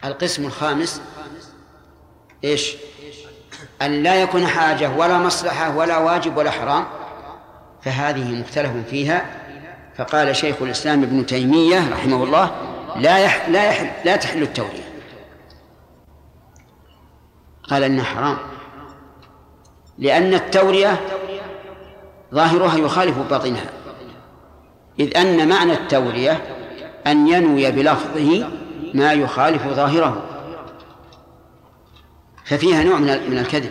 القسم الخامس إيش؟ أن لا يكون حاجة ولا مصلحة ولا واجب ولا حرام، فهذه مختلف فيها. فقال شيخ الإسلام ابن تيمية رحمه الله: لا تحل التورية. قال إنها حرام، لأن التورية ظاهرها يخالف باطنها، إذ أن معنى التورية أن ينوي بلفظه ما يخالف ظاهره، ففيها نوع من الكذب،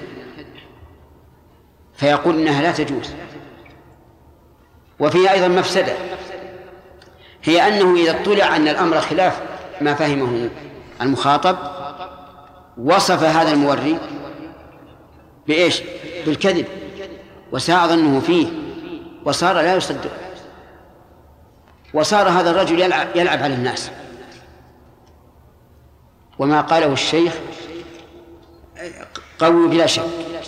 فيقول إنها لا تجوز. وفيها أيضا مفسدة، هي أنه إذا اطلع أن الأمر خلاف ما فهمه المخاطب وصف هذا الموري بإيش؟ بالكذب، وساء ظنه فيه، وصار لا يصدق، وصار هذا الرجل يلعب على الناس. وما قاله الشيخ قوي بلا شك،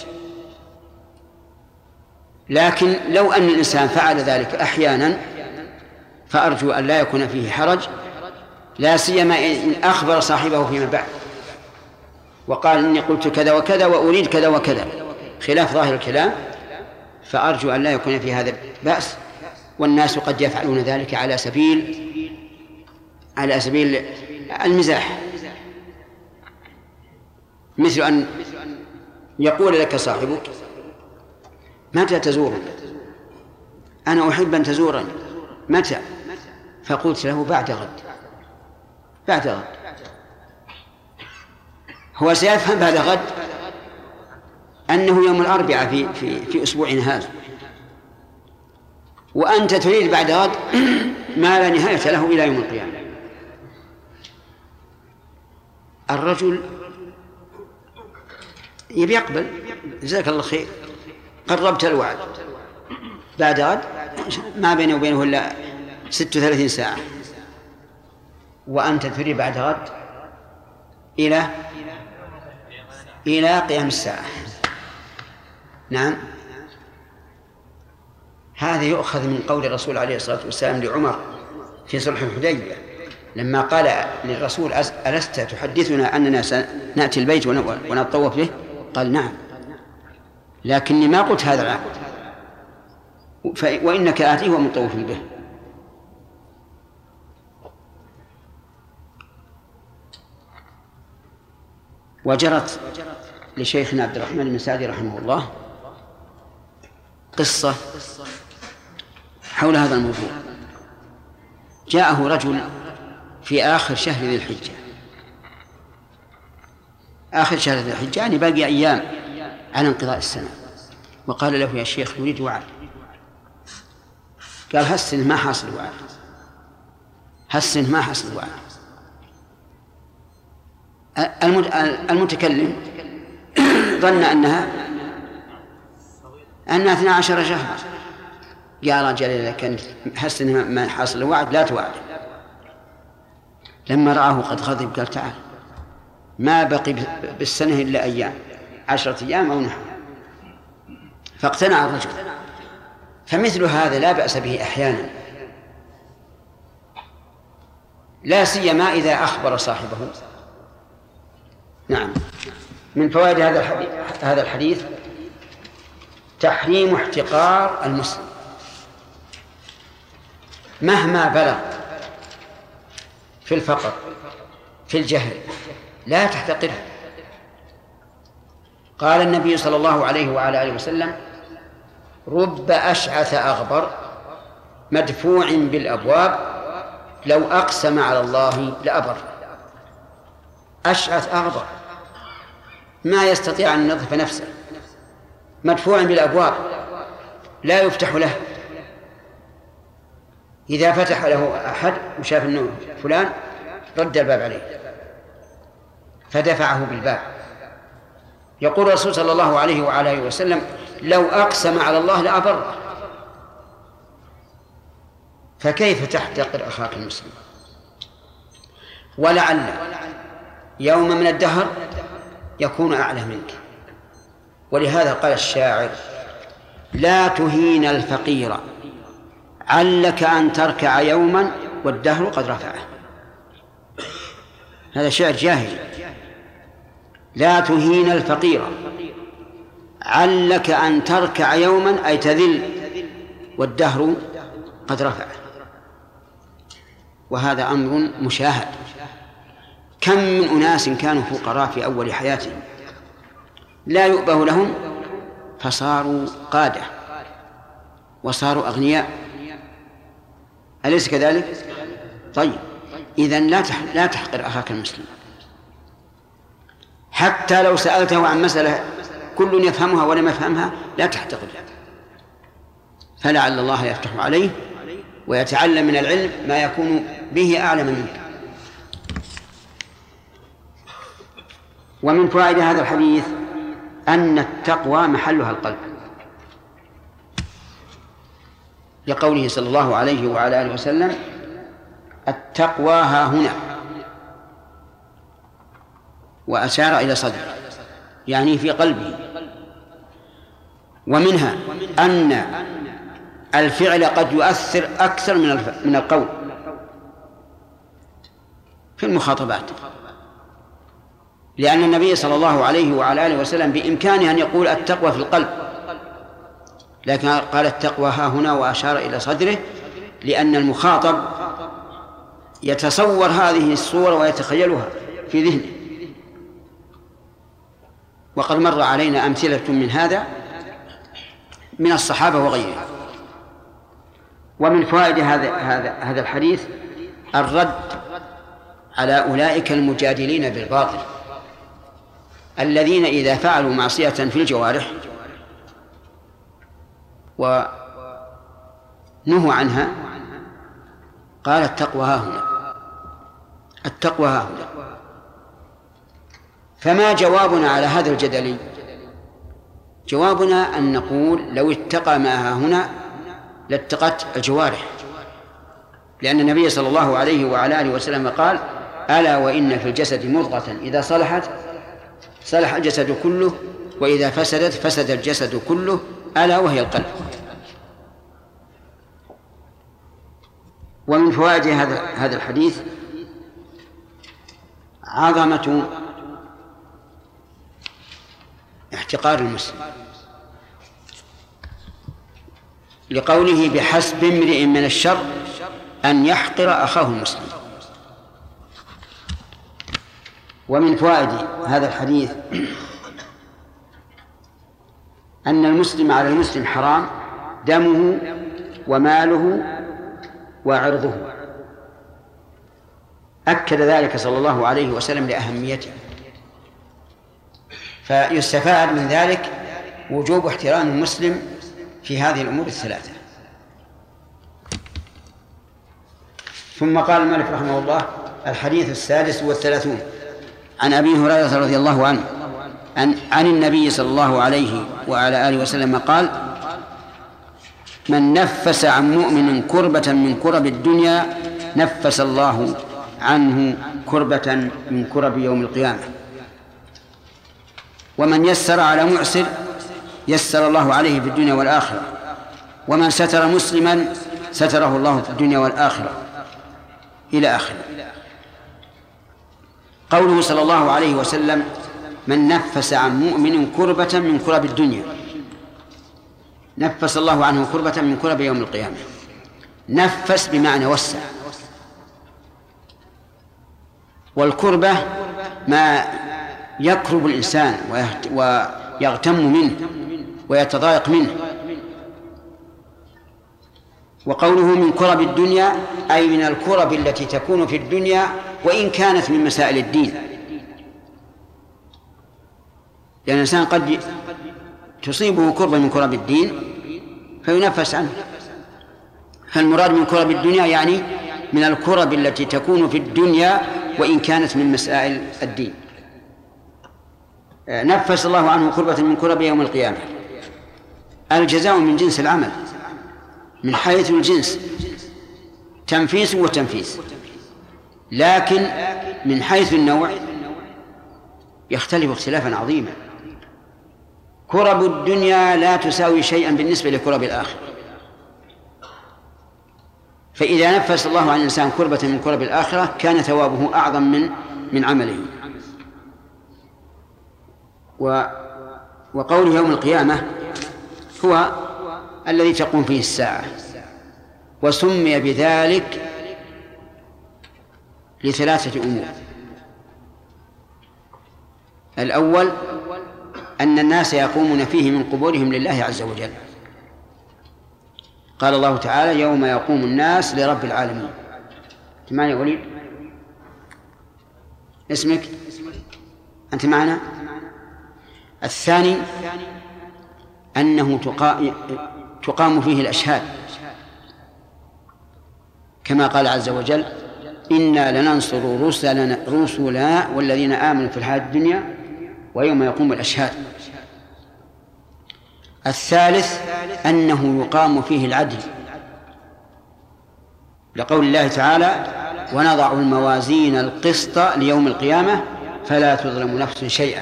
لكن لو أن الإنسان فعل ذلك أحيانا فأرجو أن لا يكون فيه حرج، لا سيما إن أخبر صاحبه فيما بعد وقال إني قلت كذا وكذا وأريد كذا وكذا خلاف ظاهر الكلام، فأرجو أن لا يكون في هذا بأس. والناس قد يفعلون ذلك على سبيل المزاح، مثل أن يقول لك صاحبك: متى تزورني؟ أنا أحب أن تزورني، متى؟ فقلت له: بعد غد. بعد غد. هو سيفهم بعد غد أنه يوم الأربعاء في أسبوعنا هذا، وأنت تريد بعد غد ما لا نهاية له إلى يوم القيامة. الرجل يبي يقبل: جزاك الله خير، قربت الوعد، بعد غد ما بينه وبينه إلا 36 ساعة، وأنت تريد بعد غد إلى قيام الساعة. نعم، هذا يؤخذ من قول الرسول عليه الصلاة والسلام لعمر في صلح الحديبية لما قال للرسول: ألست تحدثنا أننا سنأتي البيت ونطوف به؟ قال: نعم، لكني ما قلت هذا العام، وإنك آتيه ومطوف به. وجرت لشيخنا عبد الرحمن بن سعدي رحمه الله قصة حول هذا الموضوع. جاءه رجل في آخر شهر ذي الحجة، آخر شهر ذي الحجة يعني باقي أيام على انقضاء السنة، وقال له: يا شيخ نريد وعد. قال: هالسنة ما حاصل وعد، هالسنة ما حاصل وعد. المتكلم ظن أنها 12 شهرا. قال: رجل إذا كان هالسنة ما حاصل وعد لا توعد. لما رآه قد غضب قال: تعال، ما بقي بالسنة إلا أيام، 10 أيام أو نحو. فاقتنع الرجل. فمثل هذا لا بأس به أحيانا، لا سيما إذا أخبر صاحبه. نعم. من فوائد هذا الحديث تحريم احتقار المسلم مهما بلغ في الفقر في الجهل، لا تحتقره. قال النبي صلى الله عليه وعلى آله وسلم: رب أشعث أغبر مدفوع بالأبواب لو أقسم على الله لأبر. أشعث أغبر ما يستطيع أن ينظف نفسه، مدفوع بالأبواب لا يفتح له. إذا فتح له أحد وشاف أنه فلان رد الباب عليه فدفعه بالباب. يقول الرسول صلى الله عليه وعلى آله وسلم: لو أقسم على الله لأبر. فكيف تحتقر أخاك المسلم؟ ولعل يوم من الدهر يكون أعلى منك. ولهذا قال الشاعر: لا تهين الفقير علك أن تركع يوما والدهر قد رفعه. هذا شعر جاهلي. لا تهين الفقير علك أن تركع يوما أي تذل والدهر قد رفع. وهذا أمر مشاهد. كم من أناس كانوا فقراء في أول حياتهم لا يؤبه لهم فصاروا قادة وصاروا أغنياء، أليس كذلك؟ طيب، إذن لا تحقر أخاك المسلم، حتى لو سألته عن مسألة كل يفهمها ولم يفهمها لا تحتقر، فلعل الله يفتح عليه ويتعلم من العلم ما يكون به أعلم منك. ومن فوائد هذا الحديث أن التقوى محلها القلب، لقوله صلى الله عليه وعلى آله وسلم: التقوى ها هنا، وأشار إلى صدره يعني في قلبه. ومنها أن الفعل قد يؤثر أكثر من القول في المخاطبات، لأن النبي صلى الله عليه وعلى آله وسلم بإمكانه أن يقول التقوى في القلب، لكن قال التقوى ها هنا وأشار إلى صدره، لأن المخاطب يتصور هذه الصورة ويتخيلها في ذهنه. وقد مر علينا أمثلة من هذا من الصحابة وغيرهم. ومن فوائد هذا الحديث الرد على أولئك المجادلين بالباطل الذين إذا فعلوا معصية في الجوارح ونهوا عنها قال التقوى ها هنا، التقوى ها هنا. فما جوابنا على هذا الجدل؟ جوابنا أن نقول لو اتقى ما ها هنا لاتقت الجوارح، لأن النبي صلى الله عليه وعلى آله وسلم قال: ألا وإن في الجسد مضغة إذا صلحت صلح الجسد كله وإذا فسدت فسد الجسد كله ألا وهي القلب. ومن فوائد هذا الحديث عظمة احتقار المسلم، لقوله: بحسب امرئ من الشر أن يحقر أخاه المسلم. ومن فوائد هذا الحديث أن المسلم على المسلم حرام دمه وماله وعرضه، أكد ذلك صلى الله عليه وسلم لأهميته. فيستفاد من ذلك وجوب احترام المسلم في هذه الأمور الثلاثة. ثم قال المؤلف رحمه الله: الحديث 36 عن أبي هريرة رضي الله عنه عن النبي صلى الله عليه وعلى آله وسلم قال: من نفس عن مؤمن كربة من كرب الدنيا نفس الله عنه كربة من كرب يوم القيامة. ومن يسر على معسر يسر الله عليه في الدنيا والآخرة. ومن ستر مسلما ستره الله في الدنيا والآخرة، إلى آخره. قوله صلى الله عليه وسلم: من نفس عن مؤمن كربة من كرب الدنيا نفس الله عنه كربة من كرب يوم القيامة. نفس بمعنى وسع، والكربة ما يكرب الإنسان ويغتم منه ويتضايق منه. وقوله من كرب الدنيا أي من الكرب التي تكون في الدنيا وإن كانت من مسائل الدين، لأن الإنسان قد تصيبه كربة من كرب الدين فينفس عنه. فالمراد من كرب الدنيا يعني من الكرب التي تكون في الدنيا وإن كانت من مسائل الدين. نفس الله عنه كربة من كرب يوم القيامة. الجزاء من جنس العمل، من حيث الجنس تنفيس وتنفيس، لكن من حيث النوع يختلف اختلافا عظيما. كرب الدنيا لا تساوي شيئا بالنسبة لكرب الآخرة، فإذا نفس الله عن الإنسان كربة من كرب الآخرة كان ثوابه أعظم من من عمله. وقول يوم القيامة هو الذي تقوم فيه الساعة، وسمي بذلك لثلاثة أمور. الأول أن الناس يقومون فيه من قبورهم لله عز وجل. قال الله تعالى: يوم يقوم الناس لرب العالمين. معنا يا وليد؟ اسمك؟ أنت معنا؟ الثاني أنه تقام فيه الأشهاد، كما قال عز وجل: إنا لننصر رسلنا والذين آمنوا في الحياة الدنيا ويوم يقوم الأشهاد. الثالث أنه يقام فيه العدل، لقول الله تعالى: ونضع الموازين القسط ليوم القيامة فلا تظلم نفس شيئا.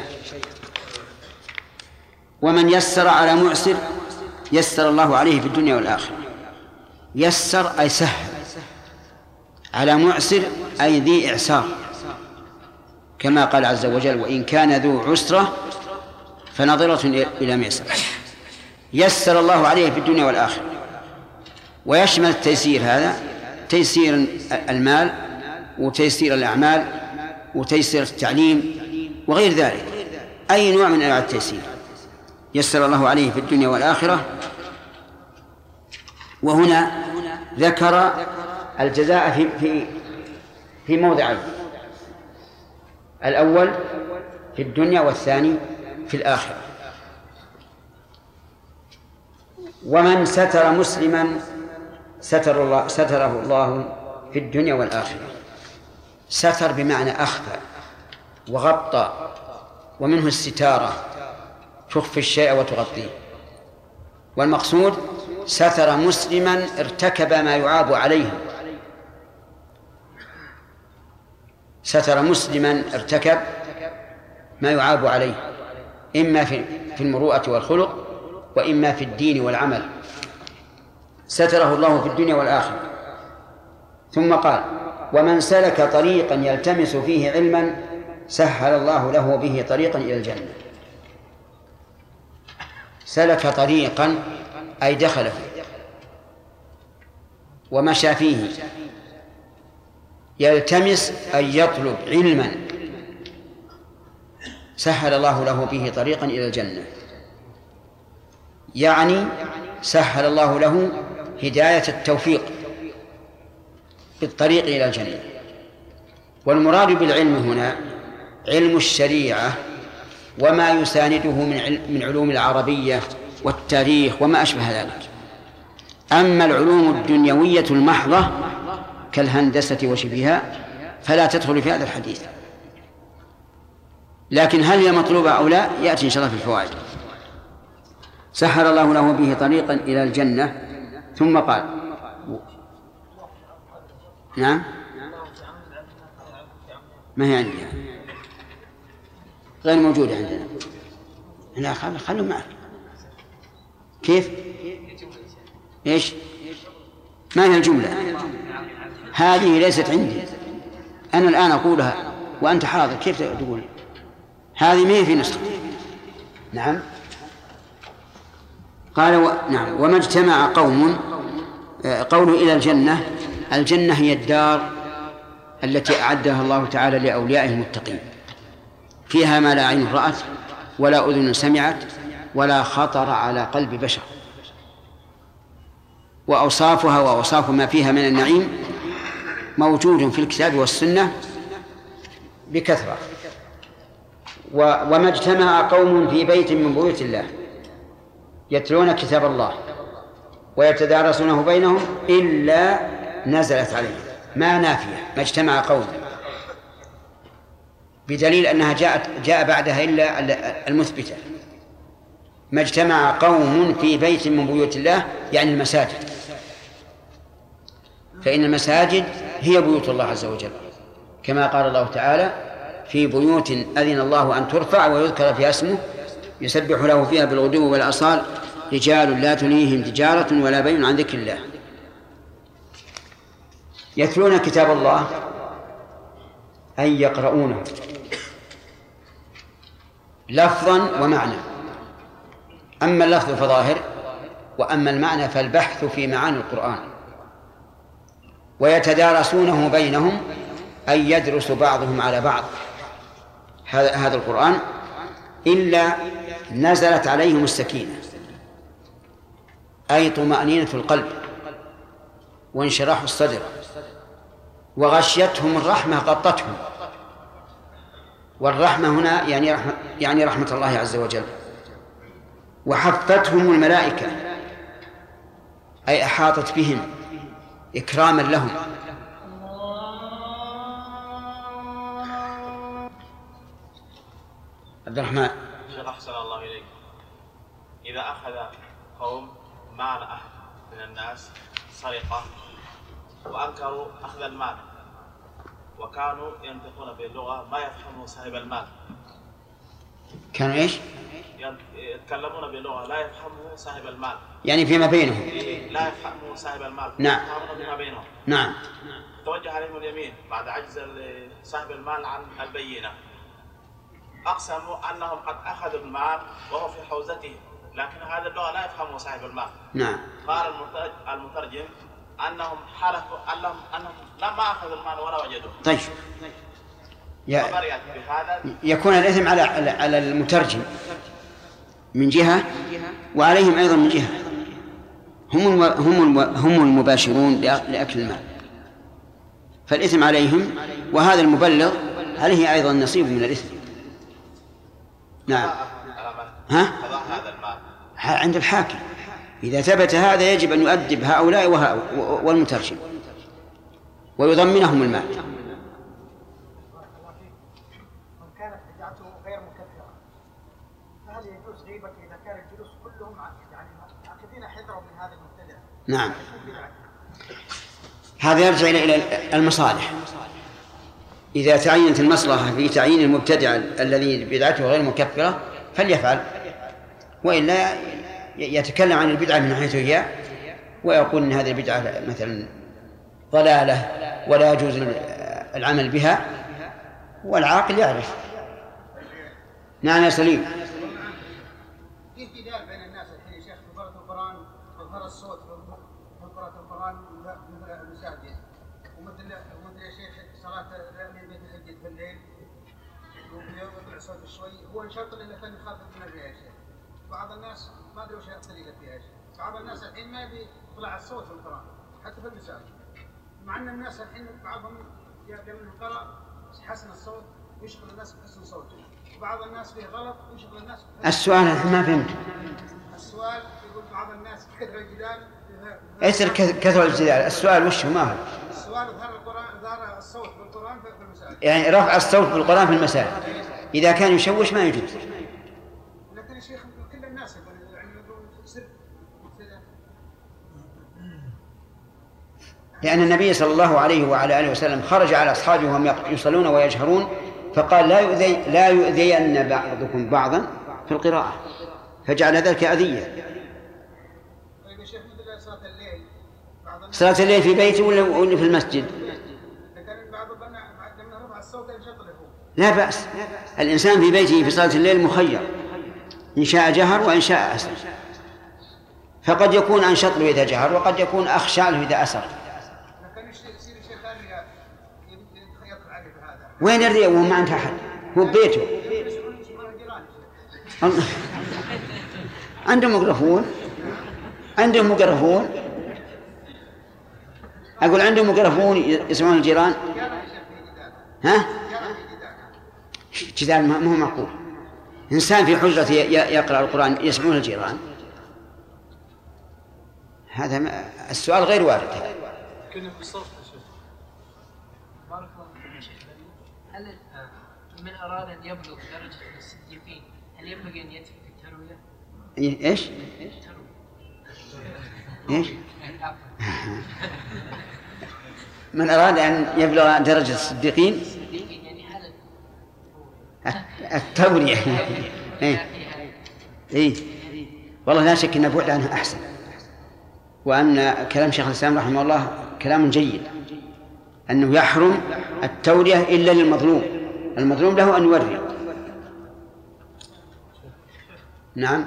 ومن يسر على معسر يسر الله عليه في الدنيا والآخرة. يسر أي سهل، على معسر أي ذي إعسار، كما قال عز وجل: وإن كان ذو عسرة فنظرة إلى ميسر. يسر الله عليه في الدنيا والآخرة. ويشمل التيسير هذا تيسير المال، وتيسير الأعمال، وتيسير التعليم، وغير ذلك، أي نوع من أنواع التيسير يسر الله عليه في الدنيا والآخرة. وهنا ذكر الجزاء في موضعين: الأول في الدنيا والثاني في الآخرة. ومن ستر مسلما ستره الله في الدنيا والآخرة. ستر بمعنى أخفى وغطى، ومنه الستارة تخفي الشيء وتغطيه. والمقصود ستر مسلما ارتكب ما يعاب عليه. ستر مسلما ارتكب ما يعاب عليه، إما في المروءة والخلق، وإما في الدين والعمل. ستره الله في الدنيا والآخرة. ثم قال: ومن سلك طريقا يلتمس فيه علما سهل الله له به طريقا إلى الجنة. سلك طريقا أي دخل فيه ومشى فيه، يلتمس أي يطلب علما، سهل الله له به طريقا إلى الجنة، يعني سهل الله له هداية التوفيق بالطريق إلى الجنة. والمراد بالعلم هنا علم الشريعة وما يسانده من علوم العربية والتاريخ وما أشبه ذلك. أما العلوم الدنيوية المحضة كالهندسة وشبهها فلا تدخل في هذا الحديث. لكن هل هي مطلوبة أو لا يأتي إن شاء الله في الفوائد. سهل الله له به طريقا إلى الجنة. ثم قال: نعم، ما هي عندي، غير موجودة عندنا. لا، خلوا معك. كيف؟ إيش؟ ما هي الجملة؟ هذه ليست عندي، أنا الآن أقولها وأنت حاضر، كيف تقول؟ هذه ما هي في نسخة. نعم. قال نعم. وما اجتمع قوم، قوله إلى الجنة، الجنة هي الدار التي أعدها الله تعالى لأوليائه المتقين، فيها ما لا عين رأت ولا أذن سمعت ولا خطر على قلب بشر. وأوصافها وأوصاف ما فيها من النعيم موجود في الكتاب والسنة بكثرة. وما اجتمع قوم في بيت من بيوت الله يتلون كتاب الله ويتدارسونه بينهم إلا نزلت عليهم، ما نافية، ما اجتمع قوم، بدليل أنها جاء بعدها إلا المثبتة. ما اجتمع قوم في بيت من بيوت الله يعني المساجد، فإن المساجد هي بيوت الله عز وجل، كما قال الله تعالى: في بيوت أذن الله أن ترفع ويذكر فيها اسمه يسبح له فيها بالغدو والآصال رجال لا تلهيهم تجارة ولا بيع عن ذكر الله. يتلون كتاب الله أي يقرؤونه لفظا ومعنى. أما اللفظ فظاهر، وأما المعنى فالبحث في معاني القرآن. ويتدارسونه بينهم، أي يدرس بعضهم على بعض هذا القرآن، إلا نزلت عليهم السكينة، أي طمأنينة القلب وانشراح الصدر، وغشيتهم الرحمة غطتهم. والرحمة هنا يعني رحمة الله عز وجل. وحفتهم الملائكة، أي أحاطت بهم إكراما لهم. عبد الرحمن. شيخ أحسن الله إليك، إذا أخذ قوم مال أحد من الناس سرقة وأنكروا أخذ المال، وكانوا ينطقون باللغة ما يفهمه صاحب المال. كانوا إيش؟ يتكلمون بلغة لا يفهمه صاحب المال، يعني فيما بينهم. لا يفهمه صاحب المال. نعم. يتكلمون فيما بينهم. نعم. توجه عليهم اليمين بعد عجز صاحب المال عن البينة. أقسموا أنهم قد أخذوا المال وهو في حوزتهم، لكن هذا اللغة لا يفهمه صاحب المال. نعم. قال المترجم أنهم حلفوا أنهم لما أخذوا المال ولا وجدوه. طيب. يكون الإثم على المترجم من جهة، وعليهم أيضا من جهة. هم المباشرون لأكل المال، فالإثم عليهم، وهذا المبلغ عليه أيضا نصيب من الإثم. نعم. هذا المال عند الحاكم، إذا ثبت هذا يجب أن يؤدب هؤلاء والمترجم ويضمنهم المال. نعم، هذا يرجع إلى المصالح. إذا تعينت المصلحة في تعيين المبتدع الذي بدعته غير مكفرة فليفعل، وإلا يتكلم عن البدعة من حيث هي، ويقول إن هذه البدعة مثلا ضلالة ولا يجوز العمل بها، والعاقل يعرف. نعم يا سليم. في جدال بين الناس الحين يا شيخ في قراءة القرآن، إظهار الصوت في قراءة القرآن في المساجد، ومثل يا شيخ صلاة التهجد في الليل ويطلع صوت شوي، هو يشرط انه كان يخاطب من فيها يا شيخ. بعض الناس ما ادري وش الطريقة فيها يا شيخ. بعض الناس الحين ما يبي يطلع الصوت في القرآن حتى في المساجد، مع ان الناس الحين بعضهم لما قرأ حسن الصوت ويشغل الناس بحسن صوته، وبعض الناس فيه غلط ويشغل الناس بحسن. السؤال ما فهمت. السؤال يقول بعض الناس كثر الجدال. ايش كثر الجدال؟ السؤال وش ما هو؟ السؤال ظهر الصوت بالقرآن في المساجد، يعني رفع الصوت بالقرآن في المساجد إذا كان يشوش ما يجوز. لكن يا شيخ كل الناس يعني سر. لأن النبي صلى الله عليه وعلى آله وسلم خرج على أصحابه وهم يصلون ويجهرون فقال لا يؤذين بعضكم بعضا في القراءة، فجعل ذلك أذية. طيب يا شيخ مثل صلاة الليل، صلاة الليل في بيته ولا في المسجد؟ لكن بعض لما رفع الصوت ينشطله. لا بأس، الإنسان في بيته في صلاة الليل مخير، إن شاء جهر وإن شاء أسر، فقد يكون أنشط له إذا جهر وقد يكون أخشى له إذا أسر. وين الرياء وهو ما عنده أحد؟ هو ببيته. عندهم ميكروفون أقول عندهم ميكروفون يسمعون الجيران. ها؟ جدال ما هو معقول. إنسان في حجرة يقرأ القرآن يسمعون الجيران، هذا السؤال غير وارد. كنا في الصوت يا شيخ. بارك الله فيك يا شيخ. هل من أراد أن يبلغ درجة الصديقين هل ينبغي أن يترك التروية؟ إيش؟ إيش؟ من أراد أن يبلغ درجة الصديقين يعني هل التورية. إيه والله لا شك أن بعد عنه أحسن، وأن كلام شيخ الإسلام رحمه الله كلام جيد، أنه يحرم التورية إلا للمظلوم، المظلوم له أن يوري. نعم.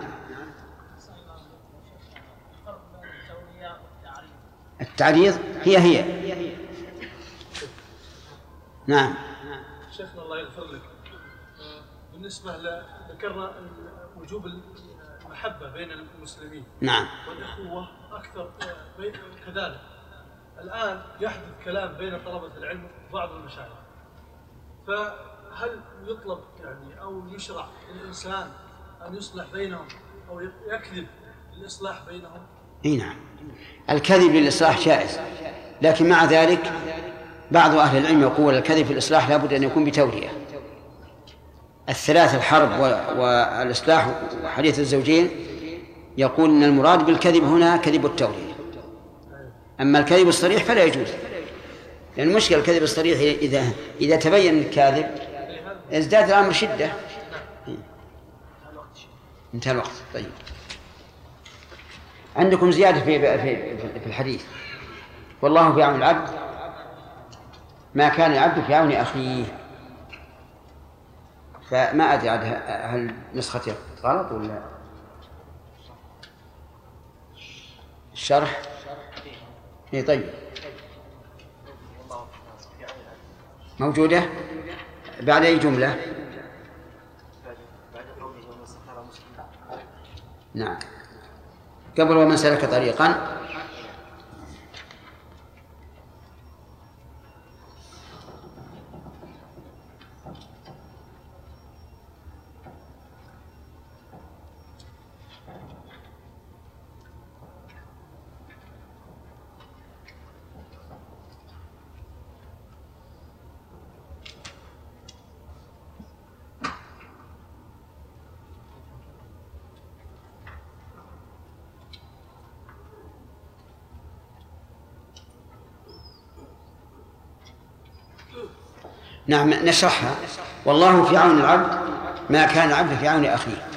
التعريض هي نعم. شيخنا الله يغفر لك، بالنسبة ذكرنا وجوب المحبة بين المسلمين نعم والأخوة أكثر كذلك. الآن يحدث كلام بين طلبة العلم وبعض المشايخ، فهل يطلب يعني أو يشرع للإنسان أن يصلح بينهم أو يكذب للإصلاح بينهم؟ اي نعم، الكذب للإصلاح جائز، لكن مع ذلك بعض أهل العلم يقول الكذب في الإصلاح لابد أن يكون بتورية. الثلاث الحرب والإصلاح وحديث الزوجين يقول أن المراد بالكذب هنا كذب التورية. أما الكذب الصريح فلا يجوز، لأن المشكلة الكذب الصريح إذا تبين الكاذب ازداد الأمر شدة. انتهى الوقت. طيب، عندكم زيادة في الحديث: والله في عون العبد ما كان العبد في عون أخيه. فما أدري هل نسختي غلط ولا الشرح؟ إيه طيب، موجودة بعد أي جملة؟ نعم، قبل ومن سلك طريقا. نعم نشرحها: والله في عون العبد ما كان العبد في عون أخيه.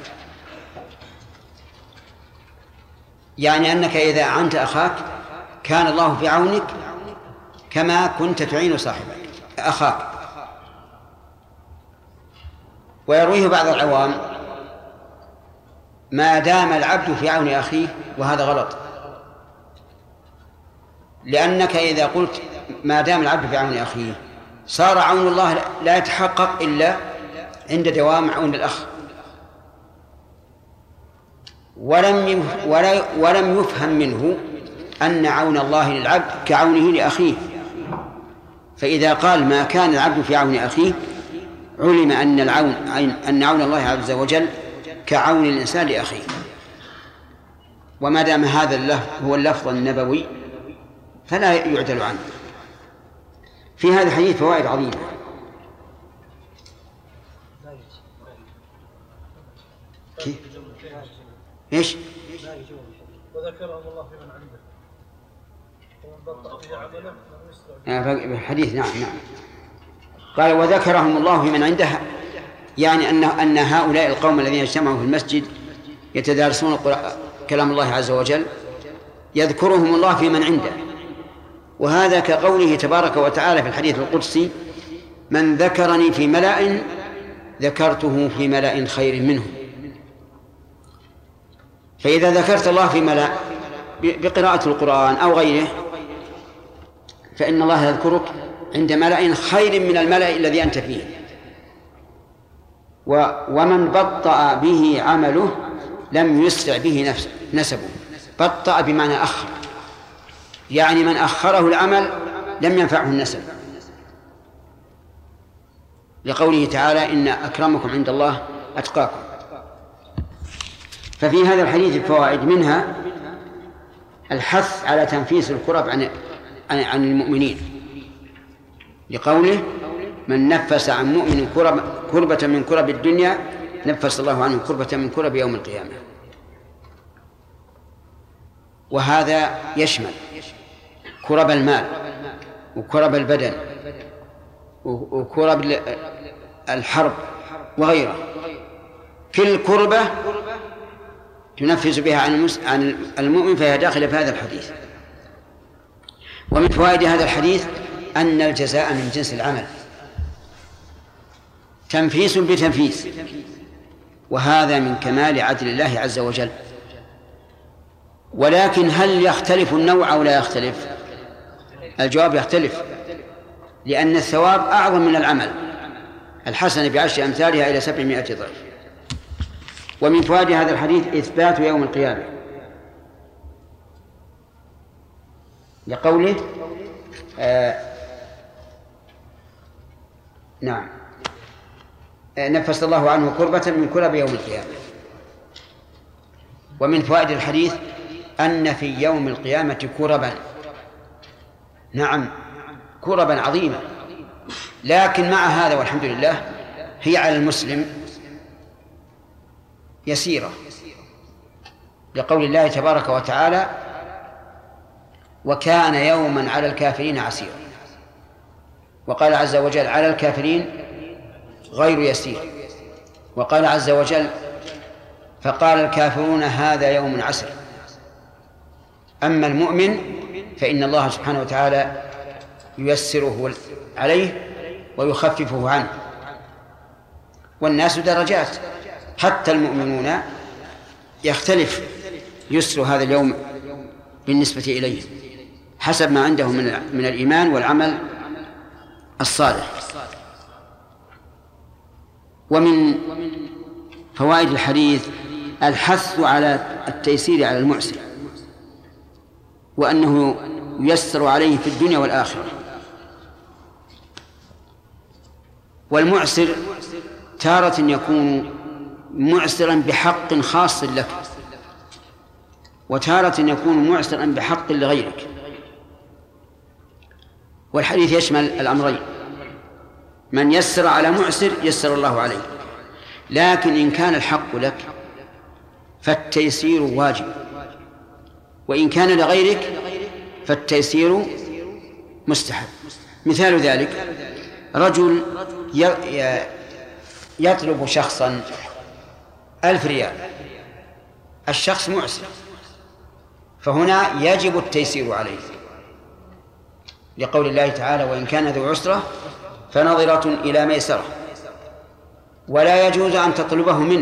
يعني أنك إذا أعنت أخاك كان الله في عونك كما كنت تعين صاحبك أخاك. ويرويه بعض العوام: ما دام العبد في عون أخيه، وهذا غلط، لأنك إذا قلت ما دام العبد في عون أخيه صار عون الله لا يتحقق إلا عند دوام عون الأخ. ولم يفهم منه أن عون الله للعبد كعونه لأخيه. فإذا قال ما كان العبد في عون أخيه علم أن عون الله عز وجل كعون الإنسان لأخيه. وما دام هذا هو اللفظ النبوي فلا يعدل عنه. في هذا الحديث فوائد عظيمة. ايش؟ وذكرهم الله في من عنده ومن بطأ به عمله لم الحديث. نعم. قال وذكرهم الله في من عنده، يعني أن هؤلاء القوم الذين اجتمعوا في المسجد يتدارسون كلام الله عز وجل يذكرهم الله في من عنده. وهذا كقوله تبارك وتعالى في الحديث القدسي: من ذكرني في ملأ ذكرته في ملأ خير منه. فإذا ذكرت الله في ملأ بقراءة القرآن أو غيره فإن الله يذكرك عند ملأ خير من الملأ الذي أنت فيه. ومن بطأ به عمله لم يسرع به نسبه. بطأ بمعنى أخر، يعني من أخره العمل لم ينفعه النسب، لقوله تعالى: إن أكرمكم عند الله أتقاكم. ففي هذا الحديث فوائد، منها الحث على تنفيس الكرب عن المؤمنين، لقوله: من نفس عن مؤمن كربة من كرب الدنيا نفس الله عنه كربة من كرب يوم القيامة. وهذا يشمل كرب المال وكرب البدن وكرب الحرب وغيره. كل كربة تنفس بها عن المؤمن فهي داخلة في هذا الحديث. ومن فوائد هذا الحديث أن الجزاء من جنس العمل، تنفيس بتنفيس، وهذا من كمال عدل الله عز وجل. ولكن هل يختلف النوع أو لا يختلف؟ الجواب يختلف، لأن الثواب أعظم من العمل، الحسنة بعشر أمثالها إلى 700 ضعف. ومن فوائد هذا الحديث إثبات يوم القيامة، لقوله نعم نفس الله عنه كربة من كرب يوم القيامة. ومن فوائد الحديث أن في يوم القيامة كربا، نعم كربا عظيمة، لكن مع هذا والحمد لله هي على المسلم يسيرة، لقول الله تبارك وتعالى وكان يوما على الكافرين عسيرا، وقال عز وجل على الكافرين غير يسير، وقال عز وجل فقال الكافرون هذا يوم عسر. أما المؤمن فإن الله سبحانه وتعالى ييسره عليه ويخففه عنه. والناس درجات، حتى المؤمنون يختلف يسر هذا اليوم بالنسبة إليه حسب ما عنده من الإيمان والعمل الصالح. ومن فوائد الحديث الحث على التيسير على المعسر، وأنه ييسر عليه في الدنيا والآخرة. والمعسر تارة يكون معسرا بحق خاص لك، وتارة يكون معسرا بحق لغيرك، والحديث يشمل الأمرين، من يسر على معسر يسر الله عليه. لكن إن كان الحق لك فالتيسير واجب، وإن كان لغيرك فالتيسير مستحب. مثال ذلك رجل يطلب شخصا 1000 ريال، الشخص معسر، فهنا يجب التيسير عليه، لقول الله تعالى وإن كان ذو عسرة فنظرة إلى ميسرة، ولا يجوز أن تطلبه منه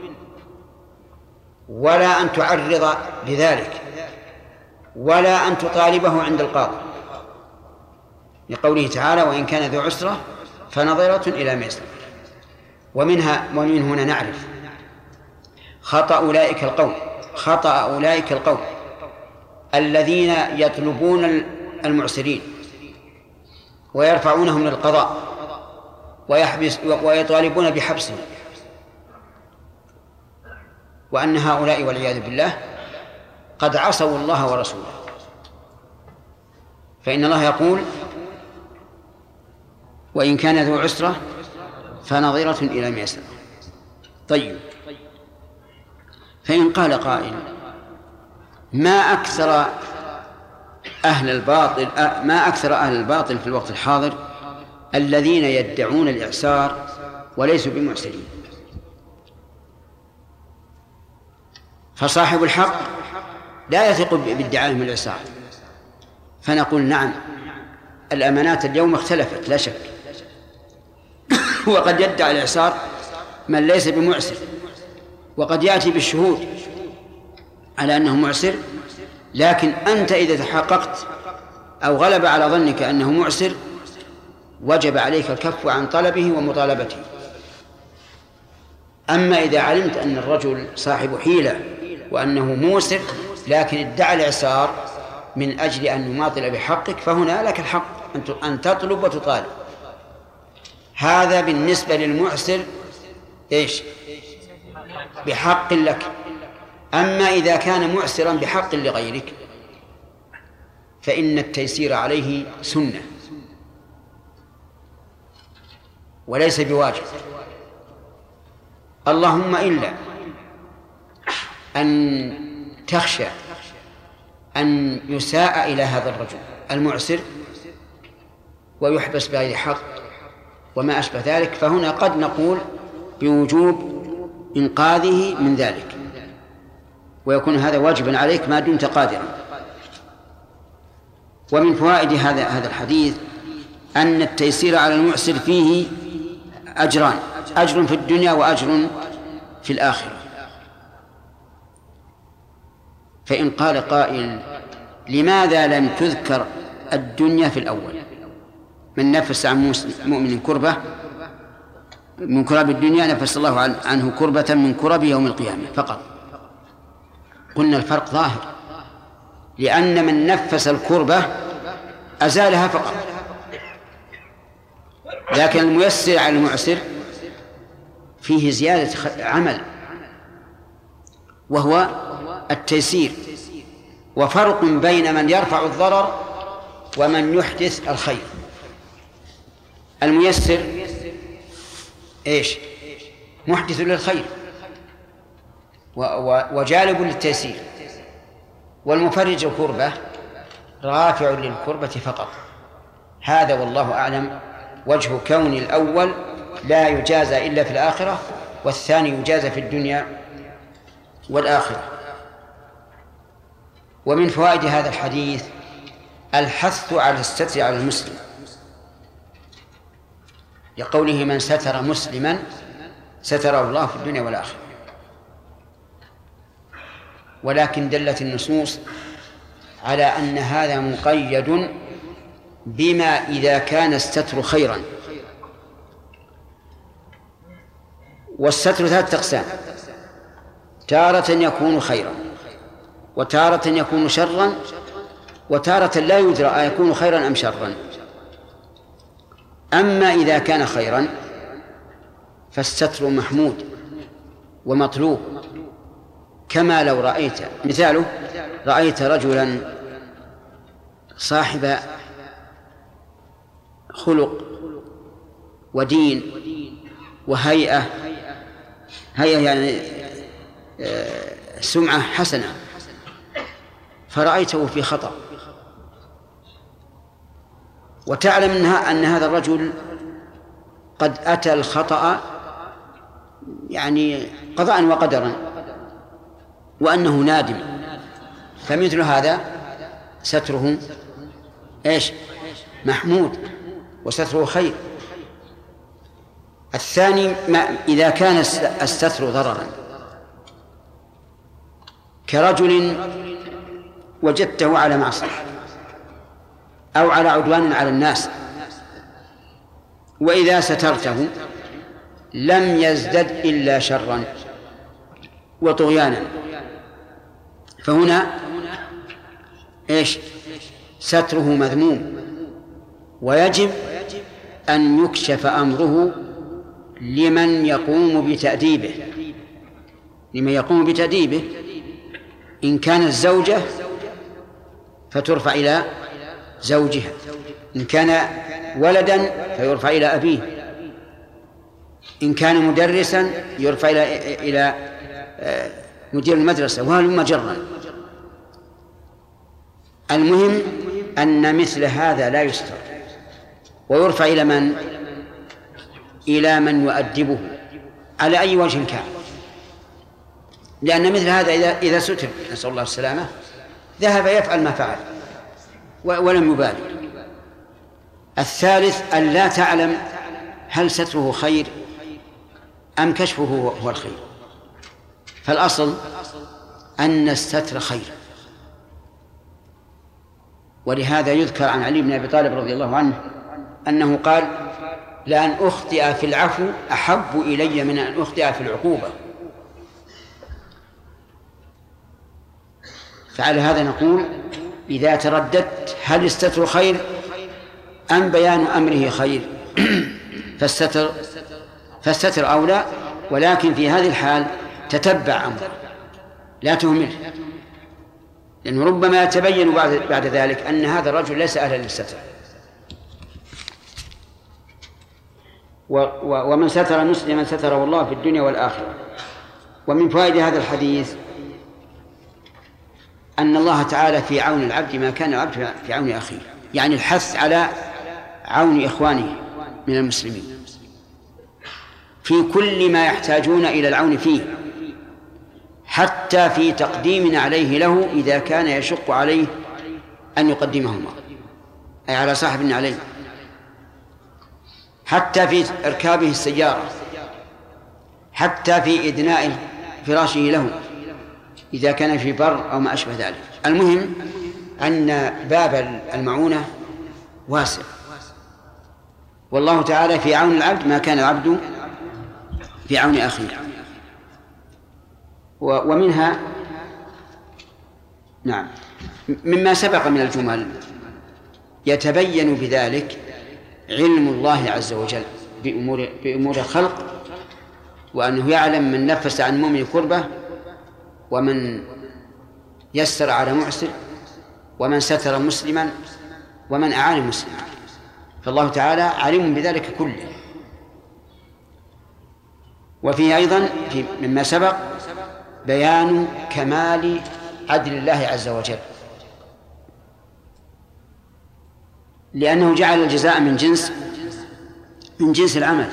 ولا أن تعرض بذلك ولا أن تطالبه عند القاضي، لقوله تعالى وإن كان ذو عسرة فنظرة إلى ميسرة. ومن هنا نعرف خطأ أولئك القوم الذين يطلبون المعسرين ويرفعونهم للقضاء ويطالبون بحبسهم، وأن هؤلاء والعياذ بالله قد عصوا الله ورسوله. فإن الله يقول وإن كان ذو عسرة فنظرة إلى ميسرة. طيب، فإن قال قائل ما أكثر أهل الباطل في الوقت الحاضر الذين يدعون الإعسار وليسوا بمعسرين، فصاحب الحق لا يثق بادعائهم الإعسار. فنقول نعم الأمانات اليوم اختلفت لا شك، وقد يدعي الإعسار من ليس بمعسر، وقد يأتي بالشهود على أنه معسر، لكن أنت إذا تحققت أو غلب على ظنك أنه معسر وجب عليك الكف عن طلبه ومطالبته. أما إذا علمت أن الرجل صاحب حيلة وأنه موسر لكن ادعى الإعسار من أجل أن يماطل بحقك، فهنا لك الحق أن تطلب وتطالب. هذا بالنسبة للمعسر إيش؟ بحق لك. أما إذا كان معسرا بحق لغيرك فإن التيسير عليه سنة وليس بواجب، اللهم إلا أن تخشى أن يساء إلى هذا الرجل المعسر ويحبس بغير حق وما أشبه ذلك، فهنا قد نقول بوجوب إنقاذه من ذلك، ويكون هذا واجبا عليك ما دمت قادرا. ومن فوائد هذا الحديث أن التيسير على المعسر فيه أجران: أجر في الدنيا وأجر في الآخرة. فإن قال قائل: لماذا لم تذكر الدنيا في الأول؟ من نفس عن مؤمن كربة من كرب الدنيا نفس الله عنه كربة من كرب يوم القيامة فقط. قلنا الفرق ظاهر، لأن من نفس الكربة أزالها فقط، لكن الميسر على المعسر فيه زيادة عمل وهو التيسير. وفرق بين من يرفع الضرر ومن يحدث الخير. الميسر محدث للخير وجالب للتيسير، والمفرج الكربة رافع للكربة فقط. هذا والله أعلم وجه كون الأول لا يجازى إلا في الآخرة، والثاني يجازى في الدنيا والآخرة. ومن فوائد هذا الحديث الحث على الستر على المسلم، لقوله: من ستر مسلما ستره الله في الدنيا والآخرة. ولكن دلت النصوص على أن هذا مقيد بما إذا كان الستر خيرا. والستر 3 أقسام: تارة يكون خيرا، وتارة يكون شرا، وتارة لا يدرى أيكون خيرا أم شرا. أما إذا كان خيرا فالستر محمود ومطلوب، كما لو رأيت، مثاله: رأيت رجلا صاحب خلق ودين وهيئة، يعني سمعة حسنة، فرأيته في خطأ، وتعلم أن هذا الرجل قد أتى الخطأ يعني قضاء وقدرا، وأنه نادم، فمثل هذا ستره محمود وستره خير. الثاني إذا كان الستر ضررا، كرجل وجدته على معصية أو على عدوان على الناس، وإذا سترته لم يزدد إلا شرا وطغيانا، فهنا ستره مذموم، ويجب أن يكشف أمره لمن يقوم بتأديبه. إن كانت زوجة فترفع إلى زوجها، إن كان ولدا فيرفع إلى أبيه، إن كان مدرسا يرفع إلى مدير المدرسة، وهلم جرا. المهم أن مثل هذا لا يستر، ويرفع إلى من؟ إلى من يؤدبه على أي وجه كان، لأن مثل هذا إذا ستر، نسأل الله السلامة، ذهب يفعل ما فعل ولم يبالي. الثالث أن لا تعلم هل ستره خير أم كشفه هو الخير، فالأصل أن الستر خير. ولهذا يذكر عن علي بن أبي طالب رضي الله عنه أنه قال: لأن أخطئ في العفو أحب إلي من أن أخطئ في العقوبة. فعلى هذا نقول: إذا ترددت هل الستر خير أم بيان أمره خير فالستر أولى، ولكن في هذه الحال تتبع أمره، لا تهمله، لأنه ربما يتبين بعد ذلك أن هذا الرجل ليس أهلا للستر. ومن ستر مسلما ستره الله في الدنيا والآخرة. ومن فوائد هذا الحديث أن الله تعالى في عون العبد ما كان العبد في عون أخيه، يعني الحث على عون إخوانه من المسلمين في كل ما يحتاجون إلى العون فيه، حتى في تقديم عليه له إذا كان يشق عليه أن يقدمهما، أي على صاحب عليه. حتى في إركابه السيارة، حتى في إدناء فراشه له إذا كان في بر أو ما أشبه ذلك. المهم أن باب المعونة واسع، والله تعالى في عون العبد ما كان العبد في عون أخيه. ومنها نعم مما سبق من الجمل يتبين بذلك علم الله عز وجل بأمور الخلق، وأنه يعلم من نفس عن مؤمن كربة، ومن يسر على معسر، ومن ستر مسلما، ومن أعان مسلما، فالله تعالى عليم بذلك كله. وفيه أيضا مما سبق بيان كمال عدل الله عز وجل، لأنه جعل الجزاء من جنس العمل.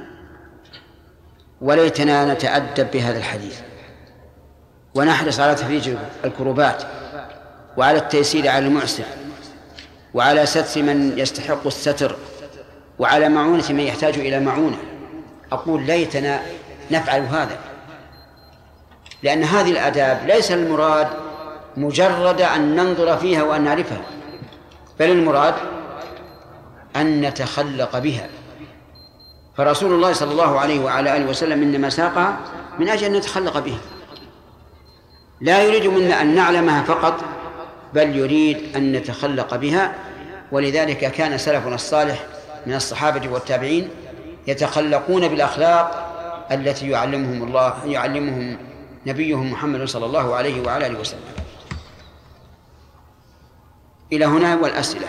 وليتنا نتأدب بهذا الحديث ونحرص على تفريج الكروبات، وعلى التيسير على المعسر، وعلى ستر من يستحق الستر، وعلى معونة من يحتاج إلى معونة. أقول ليتنا نفعل هذا، لأن هذه الآداب ليس المراد مجرد أن ننظر فيها وأن نعرفها، بل المراد أن نتخلق بها. فرسول الله صلى الله عليه وعلى آله وسلم إنما ساقها من أجل أن نتخلق بها، لا يريد منا أن نعلمها فقط، بل يريد أن نتخلق بها. ولذلك كان سلفنا الصالح من الصحابة والتابعين يتخلقون بالأخلاق التي يعلمهم نبيهم محمد صلى الله عليه وعلى آله وسلم. إلى هنا والأسئلة.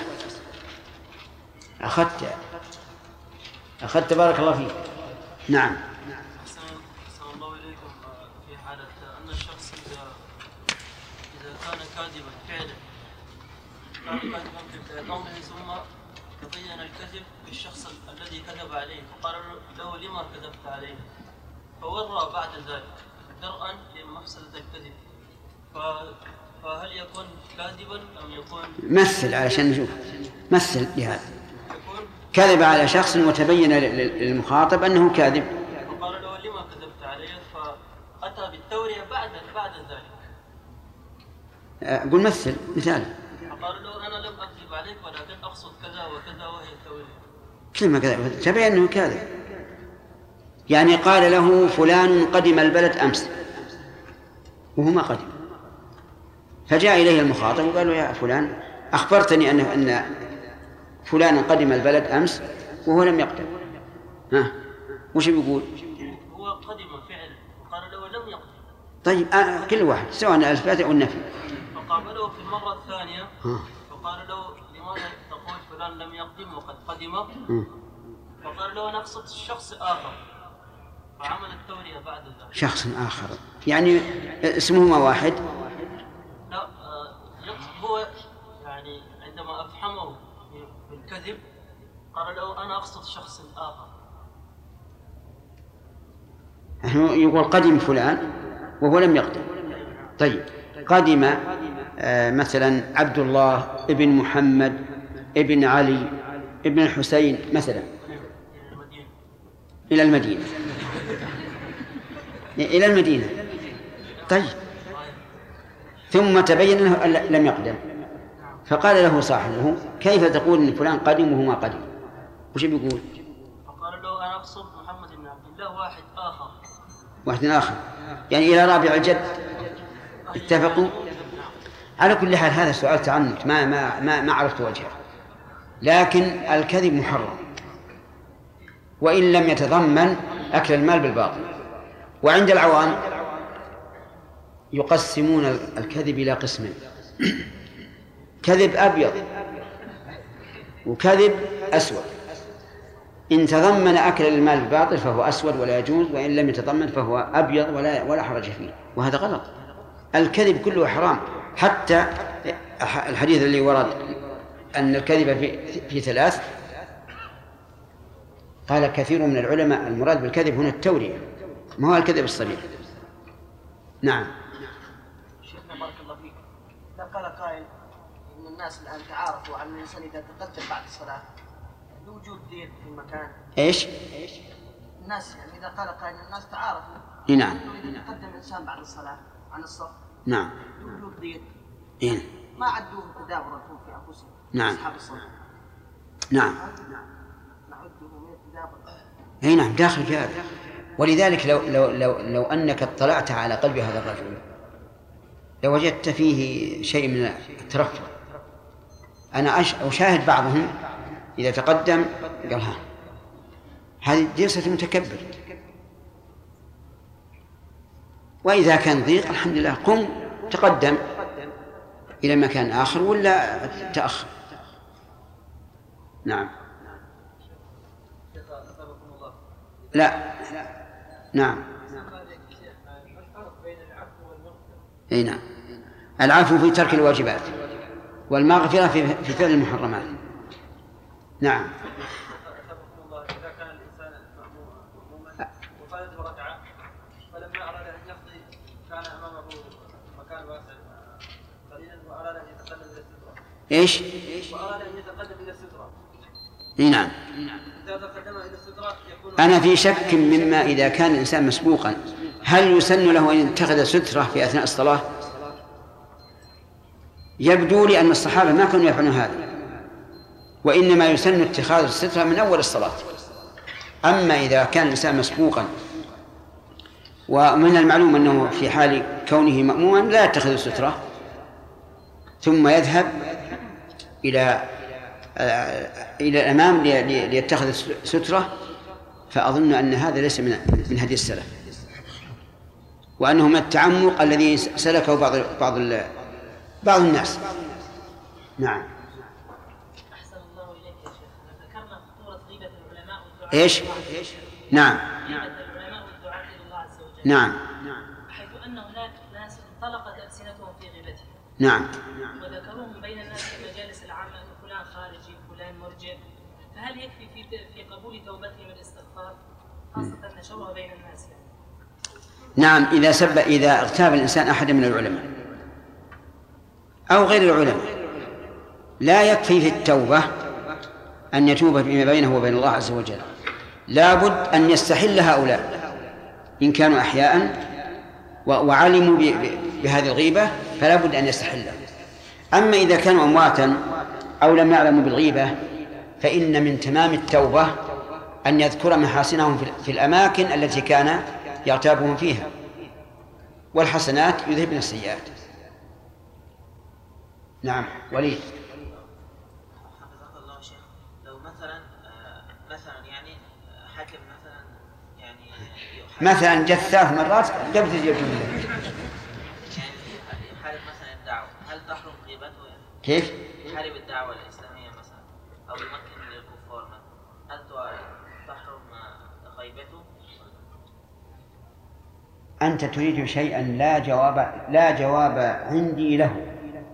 أخذت بارك الله فيك. نعم. أحسن الله إليكم. في حالة أن الشخص إذا كان كاذبا فعلا، كان كاذبا في قوله ثم تبين الكذب بالشخص الذي كذب عليه، فقال له لما كذبت عليه، فورى بعد ذلك درءا لمفسدة الكذب، فهل يكون كاذبا أم يكون مثل علشان نشوف؟ مثل لهذا كذب على شخص وتبين للمخاطب أنه كاذب، فقال له لما كذبت عليه، فأتى بالتورية بعد ذلك. قل مثال. فقال له أنا لم أكذب عليك ولكن أقصد كذا وكذا، وهي التورية. كلمة كذا تبين أنه كاذب، يعني قال له فلان قدم البلد أمس وهو ما قدم، فجاء إليه المخاطب وقال له يا فلان أخبرتني أن فلان قدم البلد أمس وهو لم يقدم. وش بيقول؟ هو قدم فعلا وقال له لم يقدم. طيب كل واحد سواء الإثبات أو النفي. فقابله في المرة الثانية فقال له لماذا تقول فلان لم يقدم وقد قدم؟ فقال له نقصد شخص آخر، فعمل التورية بعد ذلك. شخص آخر يعني اسمهما واحد؟ لا، هو يعني عندما أفحمه بالكذب قال له أنا أقصد شخص آخر. يقول قدم فلان وهو لم يقدم. طيب قدم مثلا عبد الله ابن محمد ابن علي ابن الحسين مثلا إلى المدينة. طيب ثم تبين أنه لم يقدم، فقال له صاحبه كيف تقول إن فلان قدم وهو ما قدم؟ وش بيقول؟ فقال له أنا أقصد محمد بن عبد الله واحد آخر يعني إلى رابع الجد. اتفقوا؟ على كل حال هذا سؤال تعنت ما عرفت وجهه، لكن الكذب محرم وإن لم يتضمن أكل المال بالباطل. وعند العوام يقسمون الكذب إلى قسمين: كذب أبيض وكذب أسود. إن تضمن أكل المال بالباطل فهو أسود ولا يجوز، وإن لم يتضمن فهو أبيض ولا حرج فيه، وهذا غلط. الكذب كله حرام، حتى الحديث اللي ورد أن الكذب في ثلاث، قال كثير من العلماء المراد بالكذب هنا التورية، ما هو الكذب الصريح. نعم. شيخنا بارك الله فيك، إذا قال قائل إن الناس الآن تعارفوا على الإنسان إذا تقدم بعد الصلاة بوجود دين في المكان. إيش؟ الناس يعني إذا قال قائل الناس تعارفوا. نعم. إذا تقدم الإنسان بعد الصلاة عن الصف. نعم. بوجود دين. إيه؟ ما عدوه تدابرا في أنفسهم. نعم. أصحاب الصف. نعم. نعده من التدابر. أي نعم داخل في هذا. ولذلك لو أنك اطلعت على قلب هذا الرجل لوجدت فيه شيء من الترفع. أنا أشاهد بعضهم إذا تقدم قال ها هذه جلسة متكبر، وإذا كان ضيق الحمد لله قم تقدم إلى مكان آخر ولا تأخر. نعم. لا. نعم. اي نعم. العفو في ترك الواجبات والمغفرة في فعل المحرمات. نعم. إذا كان الإنسان مأموما وفاتته ركعة فلما أراد أن يقضي كان أمامه مكان واسع قليلا وأراد أن يتقدم إلى السترة. إيش؟ وأراد أن يتقدم إلى السترة. اي نعم. إذا تقدم إلى السترة يكون. أنا في شك مما إذا كان الإنسان مسبوقا هل يسن له أن يتخذ سترة في أثناء الصلاة؟ يبدو لي أن الصحابة ما كانوا يفعلون هذا، وإنما يسن اتخاذ السترة من أول الصلاة. أما إذا كان الإنسان مسبوقا ومن المعلوم أنه في حال كونه مأموما لا يتخذ السترة ثم يذهب إلى الأمام ليتخذ سترة، فأظن أن هذا ليس من هدي السلف، وأنه من التعمق الذي سلكه بعض الناس. نعم. أحسن الله إليك يا شيخ. ذكرنا خطورة غيبة العلماء والدعاة. إيش؟ نعم. غيبة العلماء والدعاة إلى الله عز وجل. نعم. حيث أن هناك ناس انطلقت ألسنتهم في غيبتهم. نعم. وذكروهم بين الناس في المجالس العامة أن فلان خارجي فلان مرجئ، فهل يكفي في قبول توبتهم الاستغفار خاصة نشرها بين الناس؟ نعم. إذا اغتاب الإنسان أحد من العلماء أو غير العلماء لا يكفي في التوبة أن يتوب فيما بينه وبين الله عز وجل، لا بد أن يستحل هؤلاء إن كانوا أحياء وعلموا بهذه الغيبة فلا بد أن يستحلها. أما إذا كانوا أمواتا أو لم يعلموا بالغيبة فإن من تمام التوبة أن يذكر محاسنهم في الأماكن التي كان يغتابهم فيها، والحسنات يذهبن السيئات. نعم. وليد. حفظك الله شيخ، لو مثلا يعني حاكم مثلا جثاه مرات قبل تجي الجملة يعني يحارب مثلا الدعوة، هل تحرم غيبته؟ كيف؟ يحارب الدعوة الإسلامية مثلا أو يمكن للكفار مثلا، هل تحرم غيبته؟ أنت تريد شيئا لا جواب عندي له.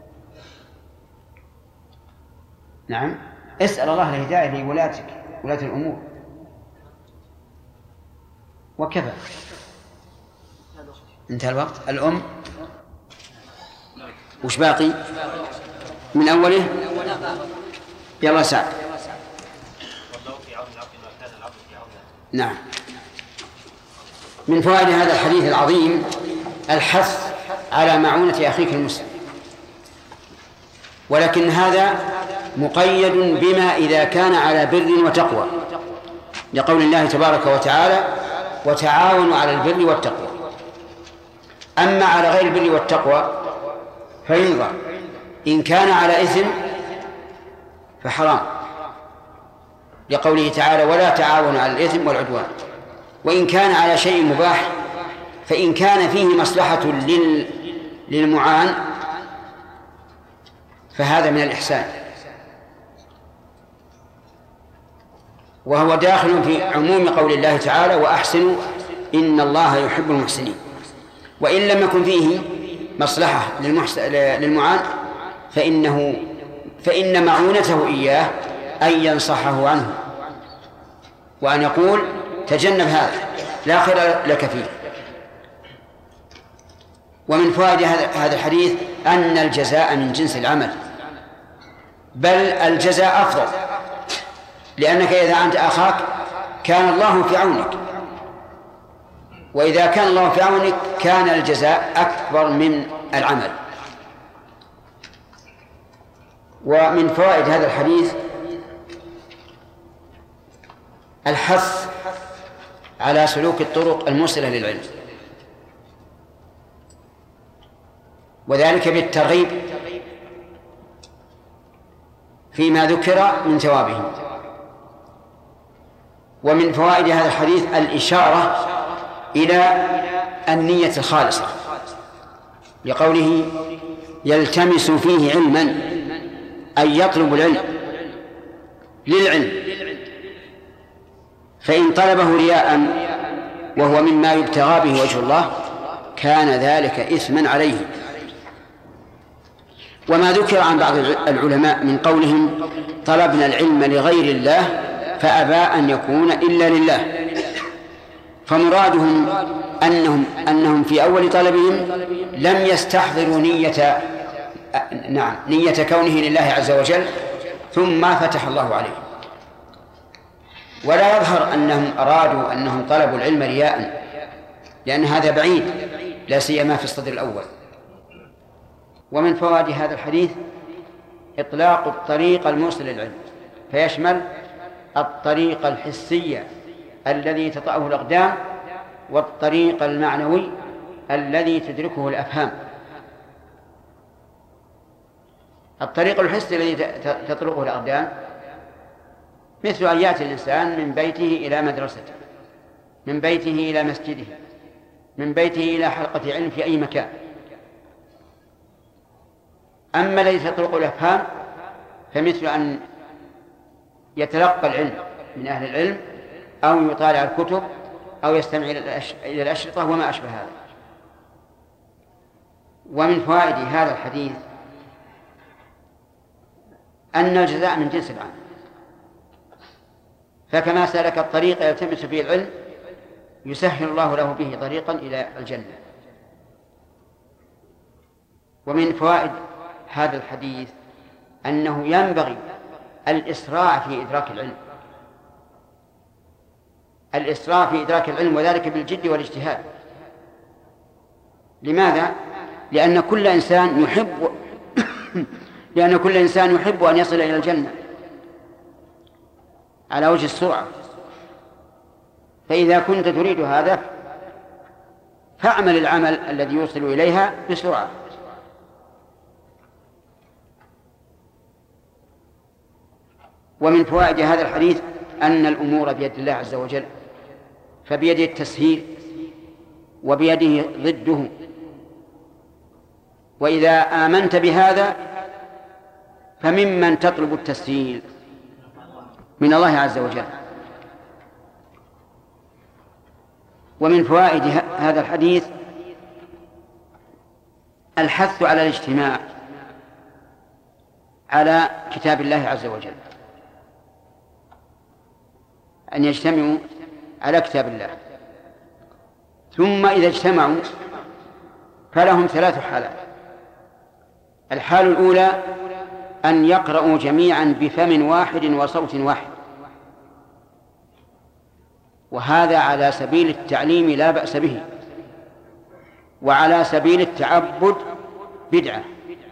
نعم. اسأل الله الهداية لولاتك ولاة الأمور وكفى. انتهى الوقت. الأم وش باقي من أوله؟ يلا سعد. نعم. من فوائد هذا الحديث العظيم الحث على معونة أخيك المسلم، ولكن هذا مقيد بما إذا كان على بر وتقوى، لقول الله تبارك وتعالى وتعاونوا على البر والتقوى. أما على غير البر والتقوى فينظر، إن كان على إثم فحرام، لقوله تعالى ولا تعاونوا على الإثم والعدوان. وإن كان على شيء مباح فإن كان فيه مصلحة للمعان فهذا من الإحسان، وهو داخل في عموم قول الله تعالى وأحسنوا إن الله يحب المحسنين. وإن لم يكن فيه مصلحة للمعان فإن معونته إياه أن ينصحه عنه وأن يقول تجنب هذا لا خير لك فيه. ومن فوائد هذا الحديث أن الجزاء من جنس العمل، بل الجزاء أفضل، لأنك إذا أنت أخاك كان الله في عونك، وإذا كان الله في عونك كان الجزاء أكبر من العمل. ومن فوائد هذا الحديث الحث على سلوك الطرق الموصلة للعلم، وذلك بالترغيب فيما ذكر من ثوابه. ومن فوائد هذا الحديث الإشارة إلى النية الخالصة، لقوله يلتمس فيه علما، أي يطلب العلم للعلم، فإن طلبه رياء وهو مما يبتغى به وجه الله كان ذلك إثما عليه. وما ذكر عن بعض العلماء من قولهم طلبنا العلم لغير الله فأبى أن يكون إلا لله، فمرادهم أنهم في أول طلبهم لم يستحضروا نية كونه لله عز وجل، ثم فتح الله عليه. ولا يظهر أنهم أرادوا أنهم طلبوا العلم رياء، لأن هذا بعيد لا سيما في الصدر الأول. ومن فوائد هذا الحديث إطلاق الطريق الموصل للعلم، فيشمل الطريق الحسي الذي تطأه الأقدام، والطريق المعنوي الذي تدركه الأفهام. الطريق الحسي الذي تطرقه الأقدام مثل أن يأتي الإنسان من بيته إلى مدرسته، من بيته إلى مسجده، من بيته إلى حلقة علم في أي مكان. أما الذي تطرق الأفهام فمثل أن يتلقى العلم من أهل العلم، أو يطالع الكتب، أو يستمع إلى الأشرطة وما أشبه هذا. ومن فوائد هذا الحديث أن الجزاء من جنس العمل، فكما سلك الطريق يلتمس فيه العلم يسهل الله له به طريقا إلى الجنة. ومن فوائد هذا الحديث أنه ينبغي الإسراع في إدراك العلم، الإسراع في إدراك العلم، وذلك بالجد والاجتهاد. لماذا؟ لأن كل إنسان يحب أن يصل إلى الجنة على وجه السرعة، فإذا كنت تريد هذا فاعمل العمل الذي يوصل إليها بسرعة. ومن فوائد هذا الحديث أن الأمور بيد الله عز وجل، فبيده التسهيل وبيده ضده، وإذا آمنت بهذا فممن تطلب التسهيل؟ من الله عز وجل. ومن فوائد هذا الحديث الحث على الاجتماع على كتاب الله عز وجل، أن يجتمعوا على كتاب الله. ثم إذا اجتمعوا فلهم 3 حالات. الحال الأولى أن يقرأوا جميعا بفم واحد وصوت واحد، وهذا على سبيل التعليم لا بأس به، وعلى سبيل التعبد بدعة.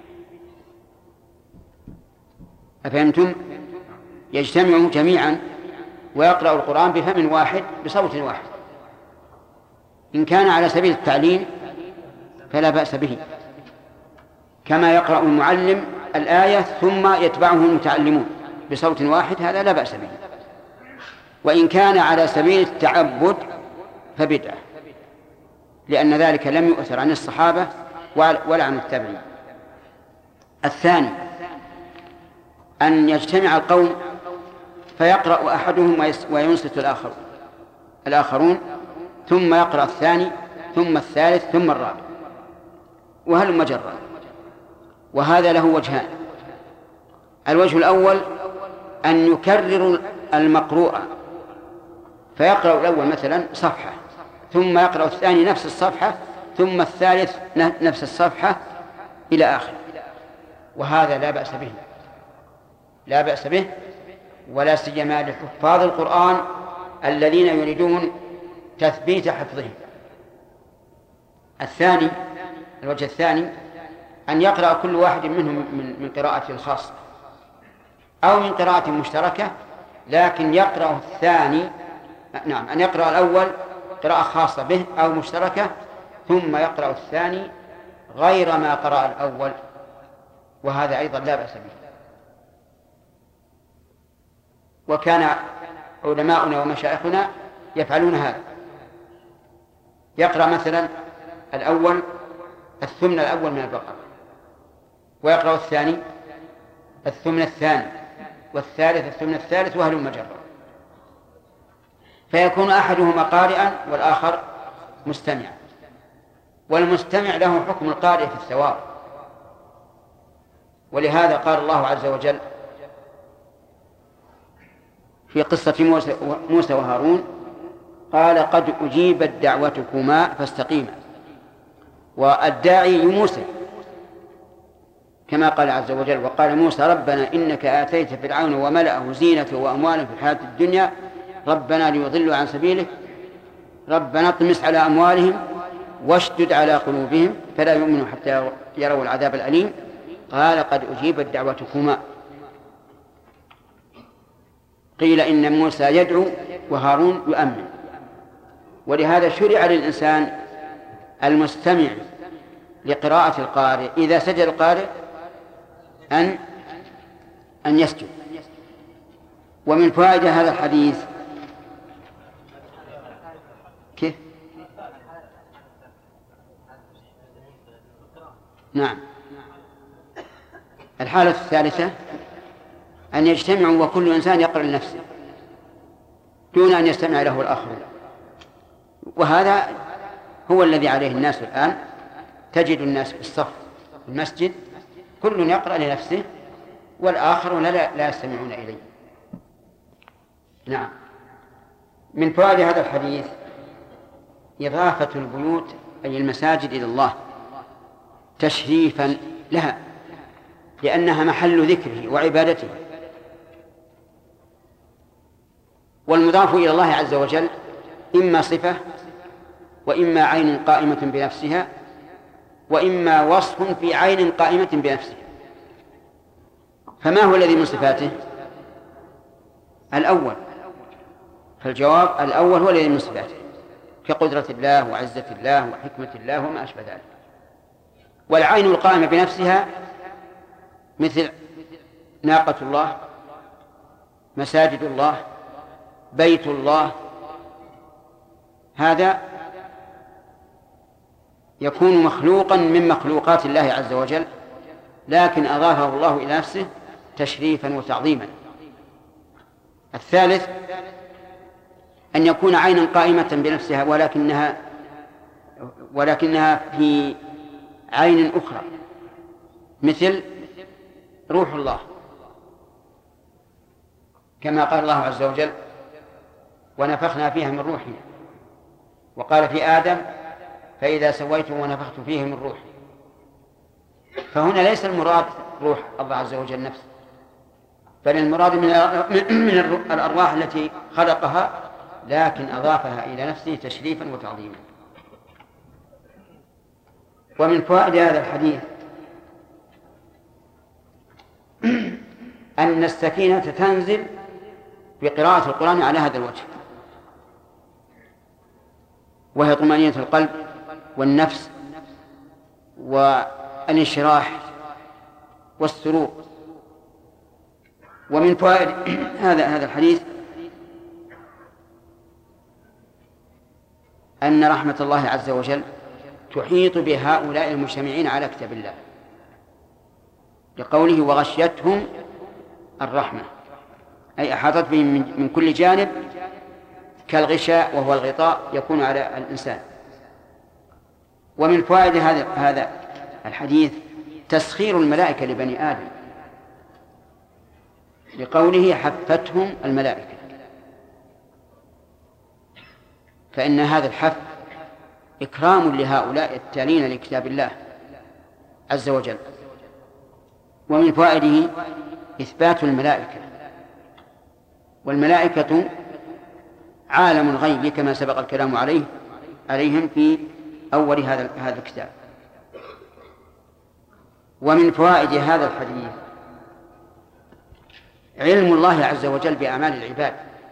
أفهمتم؟ يجتمعوا جميعا ويقرأ القرآن بفم واحد بصوت واحد. إن كان على سبيل التعليم فلا بأس به، كما يقرأ المعلم الآية ثم يتبعه المتعلمون بصوت واحد، هذا لا بأس به. وإن كان على سبيل التعبد فبدعة، لأن ذلك لم يؤثر عن الصحابة ولا عن التابعين. الثاني أن يجتمع القوم فيقرأ أحدهم وينصت الآخرون، ثم يقرأ الثاني، ثم الثالث، ثم الرابع، وهلم جرا. وهذا له وجهان: الوجه الأول أن يكرر المقروء، فيقرأ الأول مثلا صفحة، ثم يقرأ الثاني نفس الصفحة، ثم الثالث نفس الصفحة إلى آخر، وهذا لا بأس به، لا بأس به، ولا سيما لحفاظ القرآن الذين يريدون تثبيت حفظهم. الوجه الثاني أن يقرأ كل واحد منهم من قراءة الخاصة أو من قراءة مشتركة، لكن يقرأ الثاني أن يقرأ الأول قراءة خاصة به أو مشتركة، ثم يقرأ الثاني غير ما قرأ الأول، وهذا أيضا لا بأس به. وكان علماؤنا ومشايخنا يفعلون هذا، يقرأ مثلا الأول الثمن الأول من البقرة، ويقرأ الثاني الثمن الثاني، والثالث الثمن الثالث، وهلم جرا، فيكون أحدهما قارئا والآخر مستمعا، والمستمع له حكم القارئ في الثواب. ولهذا قال الله عز وجل في قصة موسى وهارون: قال قد أجيبت دعوتكما فاستقيما. والداعي موسى كما قال عز وجل: وقال موسى ربنا إنك آتيت فرعون وملأه زينة وأموالا في الحياة الدنيا ربنا ليضلوا عن سبيلك ربنا اطمس على أموالهم واشدد على قلوبهم فلا يؤمنوا حتى يروا العذاب الأليم. قال قد أجيبت دعوتكما. قيل إن موسى يدعو وهارون يؤمن، ولهذا شرع للإنسان المستمع لقراءة القارئ إذا سجد القارئ أن يسجد. ومن فوائد هذا الحديث كيف؟ نعم. الحالة الثالثة أن يجتمعوا وكل إنسان يقرأ لنفسه دون أن يستمع له الآخرون، وهذا هو الذي عليه الناس الآن. تجد الناس في الصف في المسجد كل يقرأ لنفسه والآخرون لا يستمعون إليه. نعم. من فوائد هذا الحديث إضافة البيوت أي المساجد إلى الله تشريفا لها، لأنها محل ذكره وعبادته. والمضاف إلى الله عز وجل إما صفة وإما عين قائمة بنفسها وإما وصف في عين قائمة بنفسها. فما هو الذي من صفاته؟ الأول. فالجواب الأول هو الذي من صفاته، كقدرة الله وعزة الله وحكمة الله وما أشبه ذلك. والعين القائمة بنفسها مثل ناقة الله، مساجد الله، بيت الله، هذا يكون مخلوقا من مخلوقات الله عز وجل، لكن أضافه الله إلى نفسه تشريفا وتعظيما. الثالث أن يكون عينا قائمة بنفسها ولكنها في عين أخرى، مثل روح الله، كما قال الله عز وجل ونفخنا فيها من روحنا، وقال في آدم فإذا سويته ونفخت فيه من روحي. فهنا ليس المراد روح الله عز وجل نفسه، بل المراد من الأرواح التي خلقها، لكن أضافها إلى نفسه تشريفا وتعظيما. ومن فوائد هذا الحديث أن السكينة تنزل بقراءة القرآن على هذا الوجه، وهي طمأنينة القلب والنفس والانشراح والسرور. ومن فوائد هذا الحديث أن رحمة الله عز وجل تحيط بهؤلاء المجتمعين على كتاب الله، لقوله وغشيتهم الرحمة، أي أحاطت بهم من كل جانب، كالغشاء وهو الغطاء يكون على الإنسان. ومن فوائد هذا الحديث تسخير الملائكة لبني آدم، لقوله حفتهم الملائكة، فإن هذا الحف إكرام لهؤلاء التالين لكتاب الله عز وجل. ومن فوائده إثبات الملائكة والملائكة عالم الغيب كما سبق الكلام عليهم في أول هذا الكتاب. ومن فوائد هذا الحديث علم الله عز وجل بأعمال العباد،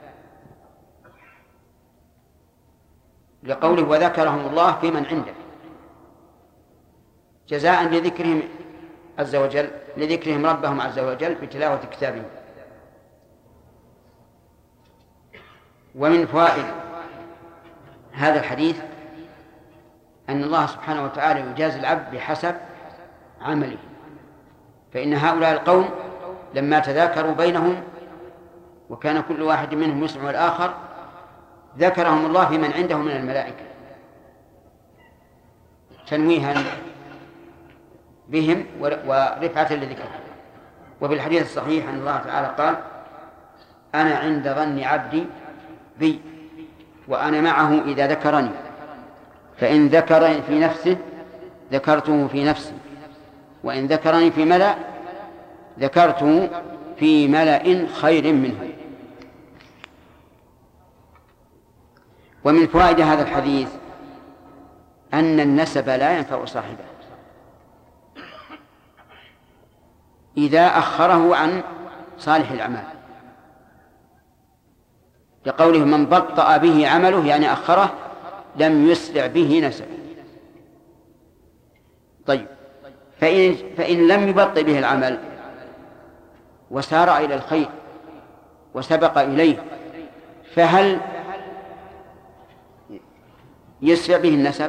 لقوله وذكرهم الله في من عنده، جزاء لذكرهم عز وجل، لذكرهم ربهم عز وجل بتلاوة كتابه. ومن فوائد هذا الحديث أن الله سبحانه وتعالى يجازي العبد بحسب عمله، فإن هؤلاء القوم لما تذاكروا بينهم وكان كل واحد منهم يسمع الآخر ذكرهم الله في من عنده من الملائكة تنويها بهم ورفعة لذكرهم. وفي الحديث الصحيح أن الله تعالى قال أنا عند ظن عبدي بي وأنا معه إذا ذكرني، فإن ذكرني في نفسه ذكرته في نفسي، وإن ذكرني في ملأ ذكرته في ملأ خير منه. ومن فوائد هذا الحديث أن النسب لا ينفع صاحبه إذا أخره عن صالح الأعمال، لقوله من بطأ به عمله يعني أخره لم يسرع به نسبه. طيب فإن لم يبطئ به العمل وسارع إلى الخير وسبق إليه فهل يسرع به النسب؟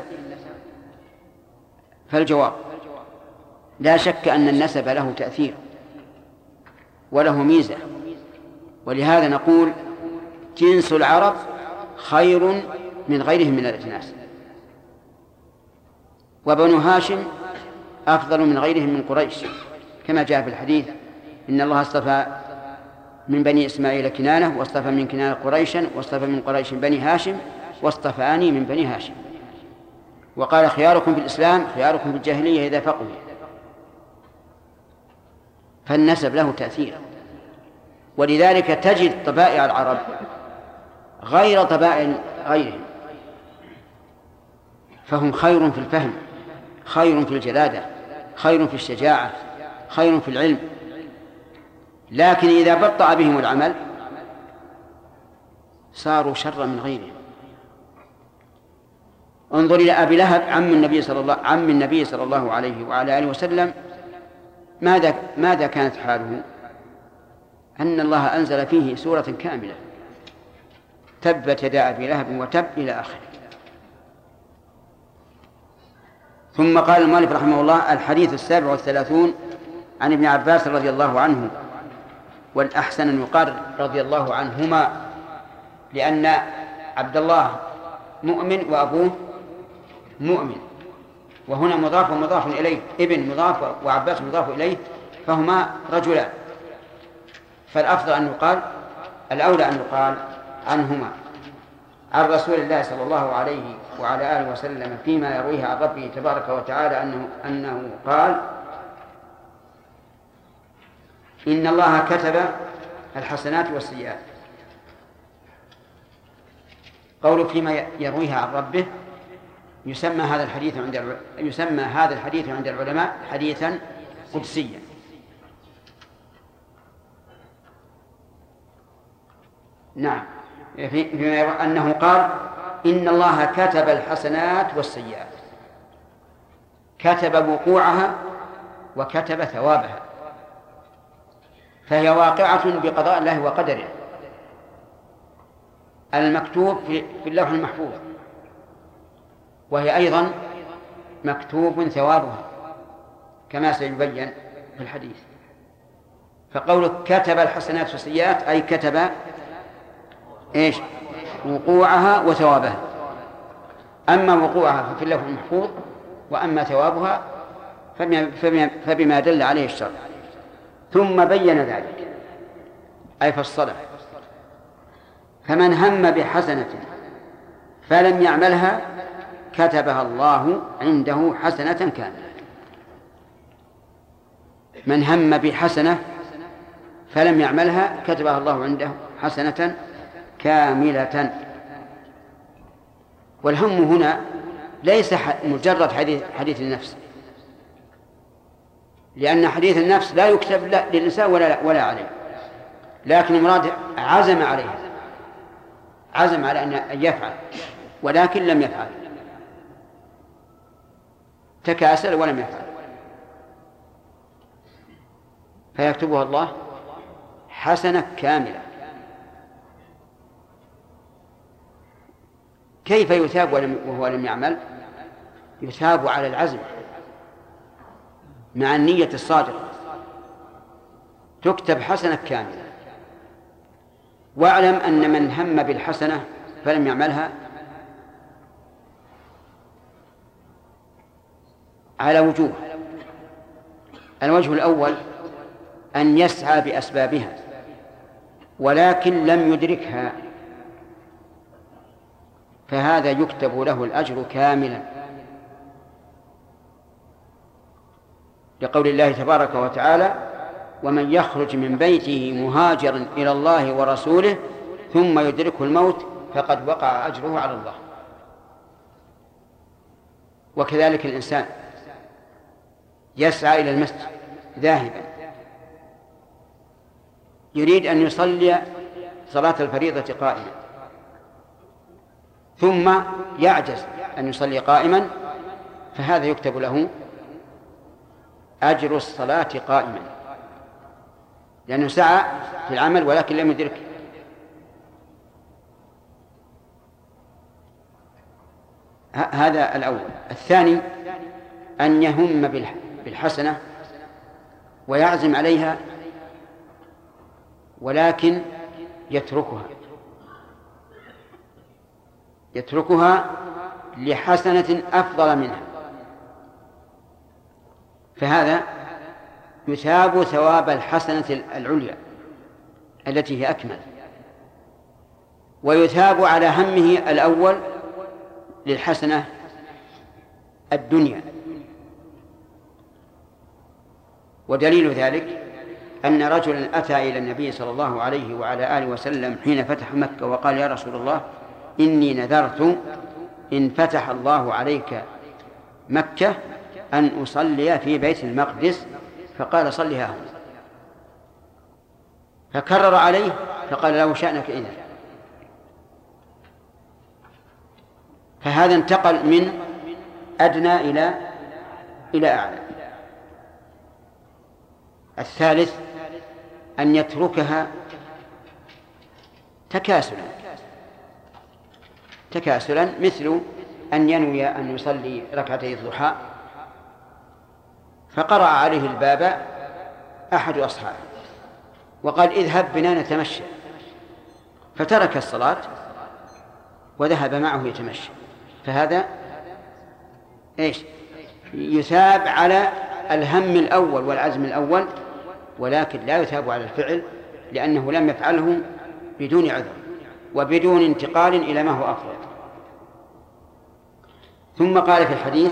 فالجواب لا شك أن النسب له تأثير وله ميزة، ولهذا نقول جنس العرب خير من غيرهم من الأجناس، وبنو هاشم أفضل من غيرهم من قريش، كما جاء في الحديث إن الله اصطفى من بني إسماعيل كنانة، واصطفى من كنانة قريشا، واصطفى من قريش بني هاشم، واصطفاني من بني هاشم. وقال خياركم في الإسلام خياركم في الجاهلية إذا فقهوا. فالنسب له تأثير، ولذلك تجد طبائع العرب غير طبائع غيرهم، فهم خير في الفهم، خير في الجلادة، خير في الشجاعة، خير في العلم، لكن إذا بطأ بهم العمل صاروا شرا من غيرهم. انظر إلى أبي لهب عم النبي صلى الله عليه وعلى آله وسلم، ماذا كانت حاله؟ أن الله أنزل فيه سورة كاملة تبت يدا أبي لهب وتب إلى آخره. ثم قال المؤلف رحمه الله الحديث 37 عن ابن عباس رضي الله عنه، والأحسن أن يقال رضي الله عنهما، لأن عبد الله مؤمن وأبوه مؤمن، وهنا مضاف ومضاف إليه، ابن مضاف وعباس مضاف إليه، فهما رجلان، فالأفضل أن يقال الأولى أن يقال عنهما، عن رسول الله صلى الله عليه وعلى آله وسلم فيما يرويه عن ربه تبارك وتعالى أنه قال إن الله كتب الحسنات والسيئات. قوله فيما يرويه عن ربه يسمى هذا الحديث عند العلماء حديثا قدسيا. نعم، فيما أنه قال إن الله كتب الحسنات والسيئات، كتب وقوعها وكتب ثوابها، فهي واقعة بقضاء الله وقدره المكتوب في اللوح المحفوظ، وهي أيضا مكتوب ثوابها كما سيبين في الحديث. فقوله كتب الحسنات والسيئات أي كتب إيش؟ وقوعها وثوابها. أما وقوعها ففي اللوح المحفوظ، وأما ثوابها فبما دل عليه الشرع. ثم بين ذلك أي فصله، فمن هم بحسنة فلم يعملها كتبها الله عنده حسنة كاملة. من هم بحسنة فلم يعملها كتبها الله عنده حسنة كاملة. والهم هنا ليس مجرد حديث النفس، لأن حديث النفس لا يكتب للإنسان ولا عليه، لكن المراد عزم عليه، عزم على أن يفعل ولكن لم يفعل، تكاسل ولم يفعل، فيكتبها الله حسنة كاملة. كيف يثاب وهو لم يعمل؟ يثاب على العزم مع النية الصادقة، تكتب حسنة كاملة. واعلم أن من هم بالحسنة فلم يعملها على وجوه. الوجه الأول أن يسعى بأسبابها ولكن لم يدركها، فهذا يكتب له الأجر كاملا، لقول الله تبارك وتعالى: ومن يخرج من بيته مهاجرا إلى الله ورسوله ثم يدركه الموت فقد وقع أجره على الله. وكذلك الإنسان يسعى إلى المسجد ذاهبا يريد أن يصلي صلاة الفريضة قائما، ثم يعجز أن يصلي قائما، فهذا يكتب له أجر الصلاة قائما، لأنه سعى في العمل ولكن لم يدرك. هذا الأول. الثاني أن يهم بالحسنة ويعزم عليها ولكن يتركها لحسنة أفضل منها، فهذا يثاب ثواب الحسنة العليا التي هي أكمل، ويثاب على همه الأول للحسنة الدنيا. ودليل ذلك أن رجلا أتى إلى النبي صلى الله عليه وعلى آله وسلم حين فتح مكة وقال: يا رسول الله، إني نذرت إن فتح الله عليك مكة أن أصلي في بيت المقدس، فقال: صلها هنا. فكرر عليه فقال: له شأنك إذن. فهذا انتقل من أدنى إلى أعلى. الثالث أن يتركها تكاسلا، مثل أن ينوي أن يصلي ركعتي الضحى فقرأ عليه الباب أحد أصحابه وقال: اذهب بنا نتمشى، فترك الصلاة وذهب معه يتمشى، فهذا يثاب على الهم الأول والعزم الأول، ولكن لا يثاب على الفعل لأنه لم يفعله بدون عذر وبدون انتقال إلى ما هو أفضل. ثم قال في الحديث: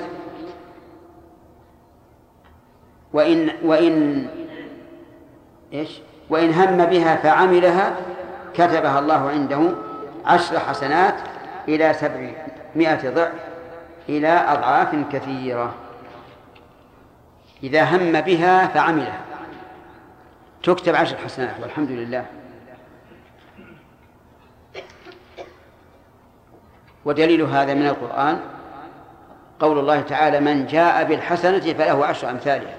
وإن هم بها فعملها كتبها الله عنده 10 حسنات إلى 700 ضعف إلى أضعاف كثيرة. إذا هم بها فعملها تكتب 10 حسنات، والحمد لله. ودليل هذا من القرآن قول الله تعالى: من جاء بالحسنة فله 10 أمثالها،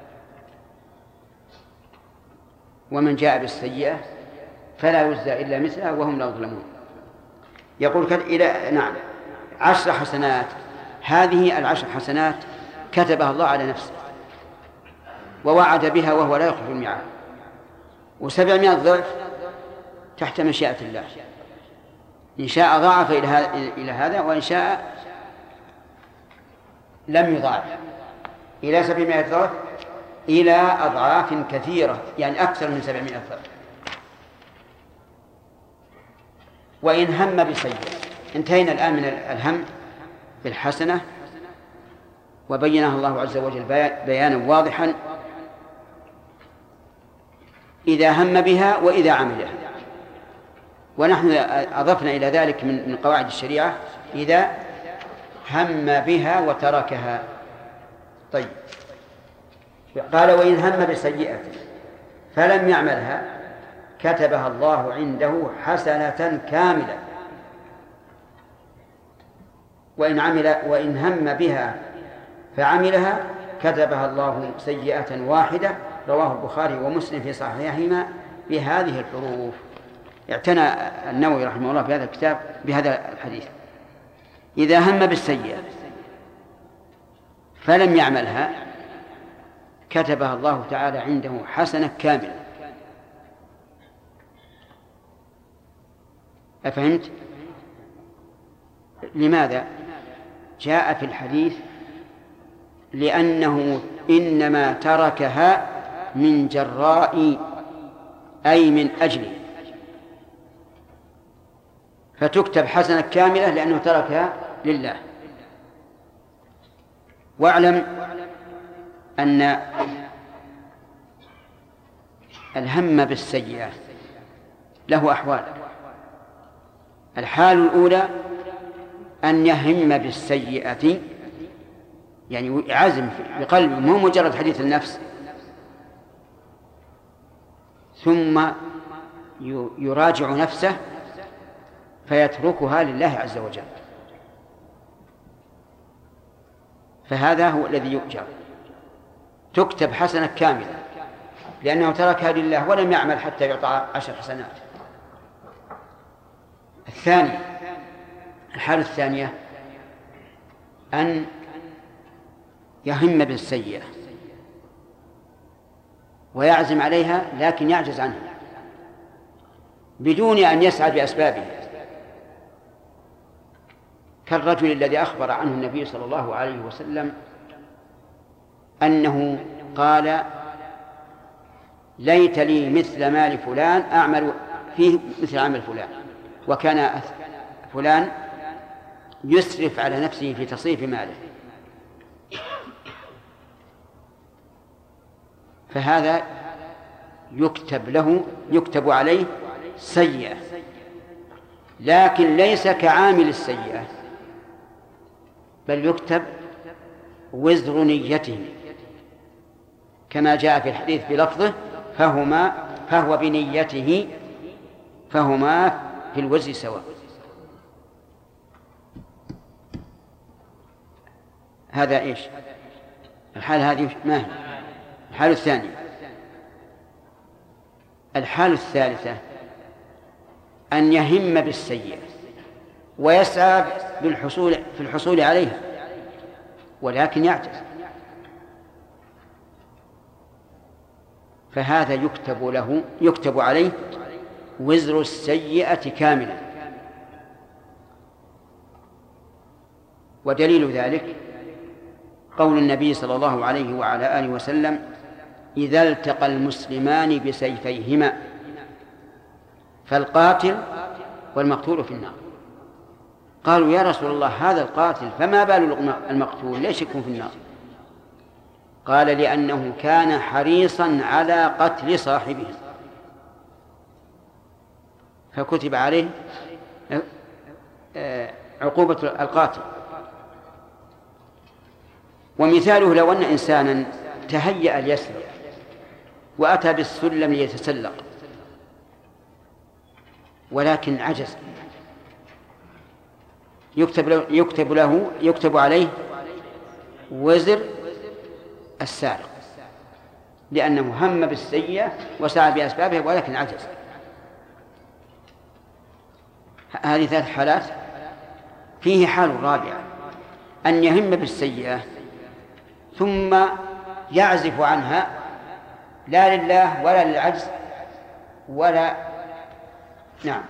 ومن جاء بالسيئة فلا يجزى إلا مثلها وهم لا يظلمون. يقول إلى 10 حسنات. هذه 10 حسنات كتبها الله على نفسه ووعد بها وهو لا يخلف الميعاد، و700 ضعف تحت مشيئة الله، إن شاء ضاعف إلى هذا وإن شاء لم يضاعف إلى 700 ضعف إلى أضعاف كثيرة، يعني أكثر من 700 ضعف. وإن هم بسيئة. انتهينا الآن من الهم بالحسنة وبينها الله عز وجل بيانا واضحا إذا هم بها وإذا عملها. ونحن أضفنا إلى ذلك من قواعد الشريعة إذا هم بها وتركها. طيب، قال وإن هم بسيئة فلم يعملها كتبها الله عنده حسنة كاملة. وإن هم بها فعملها كتبها الله سيئة واحدة. رواه البخاري ومسلم في صحيحهما بهذه الحروف. اعتنى النووي رحمه الله في هذا الكتاب بهذا الحديث. إذا هم بالسيئة فلم يعملها كتبها الله تعالى عنده حسنة كاملة. أفهمت؟ لماذا؟ جاء في الحديث لأنه إنما تركها من جراء أي من أجل، فتكتب حسنة كاملة لأنه تركها لله. واعلم أن الهم بالسيئة له أحوال. الحال الأولى أن يهم بالسيئة، يعني عزم بقلبه مو مجرد حديث النفس، ثم يراجع نفسه فيتركها لله عز وجل، فهذا هو الذي يؤجر، تكتب حسنة كاملة لأنه تركها لله ولم يعمل حتى يعطى 10 حسنات. الثاني، الحالة الثانية أن يهم بالسيئة ويعزم عليها لكن يعجز عنها بدون أن يسعى بأسبابها، كالرجل الذي أخبر عنه النبي صلى الله عليه وسلم أنه قال ليت لي مثل مال فلان أعمل فيه مثل عمل فلان، وكان فلان يسرف على نفسه في تصريف ماله، فهذا يكتب عليه سيئة، لكن ليس كعامل السيئة، بل يكتب وزر نيته كما جاء في الحديث بلفظه فهو بنيته فهما في الوزر سواء. هذا إيش؟ الحالة هذه ما هي؟ الحالة الثانية. الحالة الثالثة أن يهم بالسيئة ويسعى في الحصول عليها ولكن يعجز، فهذا يكتب عليه وزر السيئة كاملة. ودليل ذلك قول النبي صلى الله عليه وعلى آله وسلم إذا التقى المسلمان بسيفيهما فالقاتل والمقتول في النار. قالوا يا رسول الله هذا القاتل فما بال المقتول ليش يكون في النار؟ قال لأنه كان حريصا على قتل صاحبه فكتب عليه عقوبة القاتل. ومثاله لو أن إنسانا تهيأ ليسرق وأتى بالسلم ليتسلق ولكن عجز، يكتب عليه وزر السارق لأنه هم بالسيئة وسعى بأسبابها ولكن عجز. هذه 3 حالات. فيه حال رابعة أن يهم بالسيئة ثم يعزف عنها لا لله ولا للعجز ولا نعم،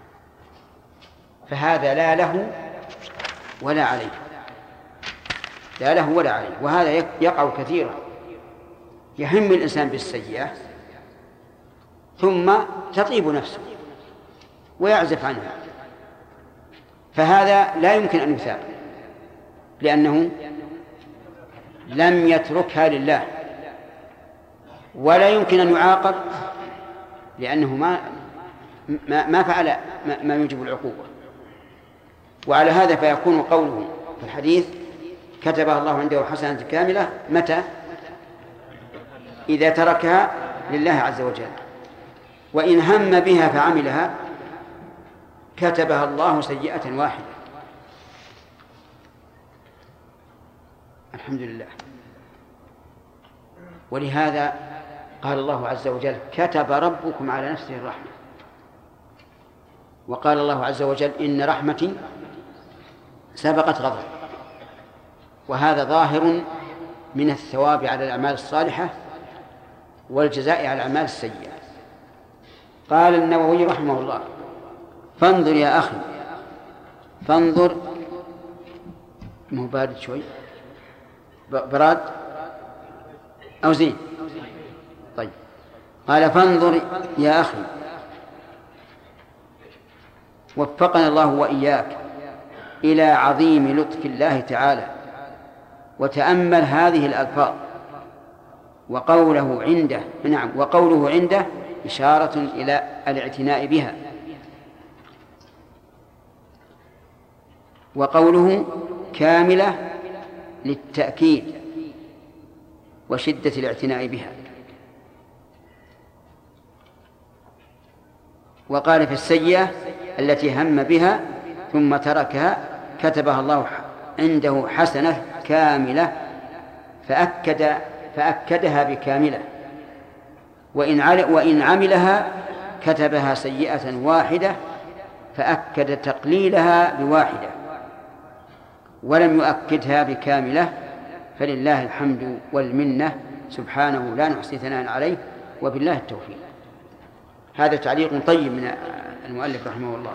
فهذا لا له ولا عليه، لا له ولا عليه. وهذا يقع كثيرا، يهم الإنسان بالسيئة ثم تطيب نفسه ويعزف عنها، فهذا لا يمكن أن يثاب لأنه لم يتركها لله، ولا يمكن أن يعاقب لأنه ما فعل ما يوجب العقوبة. وعلى هذا فيكون قوله في الحديث كتبها الله عنده حسنة كاملة متى؟ إذا تركها لله عز وجل. وإن هم بها فعملها كتبها الله سيئة واحدة. الحمد لله. ولهذا قال الله عز وجل كتب ربكم على نفسه الرحمة. وقال الله عز وجل إن رحمتي سبقت غضب. وهذا ظاهر من الثواب على الأعمال الصالحة والجزاء على الأعمال السيئة. قال النووي رحمه الله فانظر يا أخي، فانظر مبارد شوي براد أو زين. طيب قال فانظر يا أخي وفقنا الله وإياك إلى عظيم لطف الله تعالى، وتأمل هذه الألفاظ وقوله عنده. نعم، وقوله عنده إشارة إلى الاعتناء بها، وقوله كاملة للتأكيد وشدة الاعتناء بها. وقال في السيئة التي هم بها ثم تركها كتبها الله عنده حسنة كاملة فأكدها بكاملة. وإن عملها كتبها سيئة واحدة فأكد تقليلها بواحدة ولم يؤكدها بكاملة. فلله الحمد والمنة سبحانه لا نحصي ثناء عليه وبالله التوفيق. هذا تعليق طيب من المؤلف رحمه الله.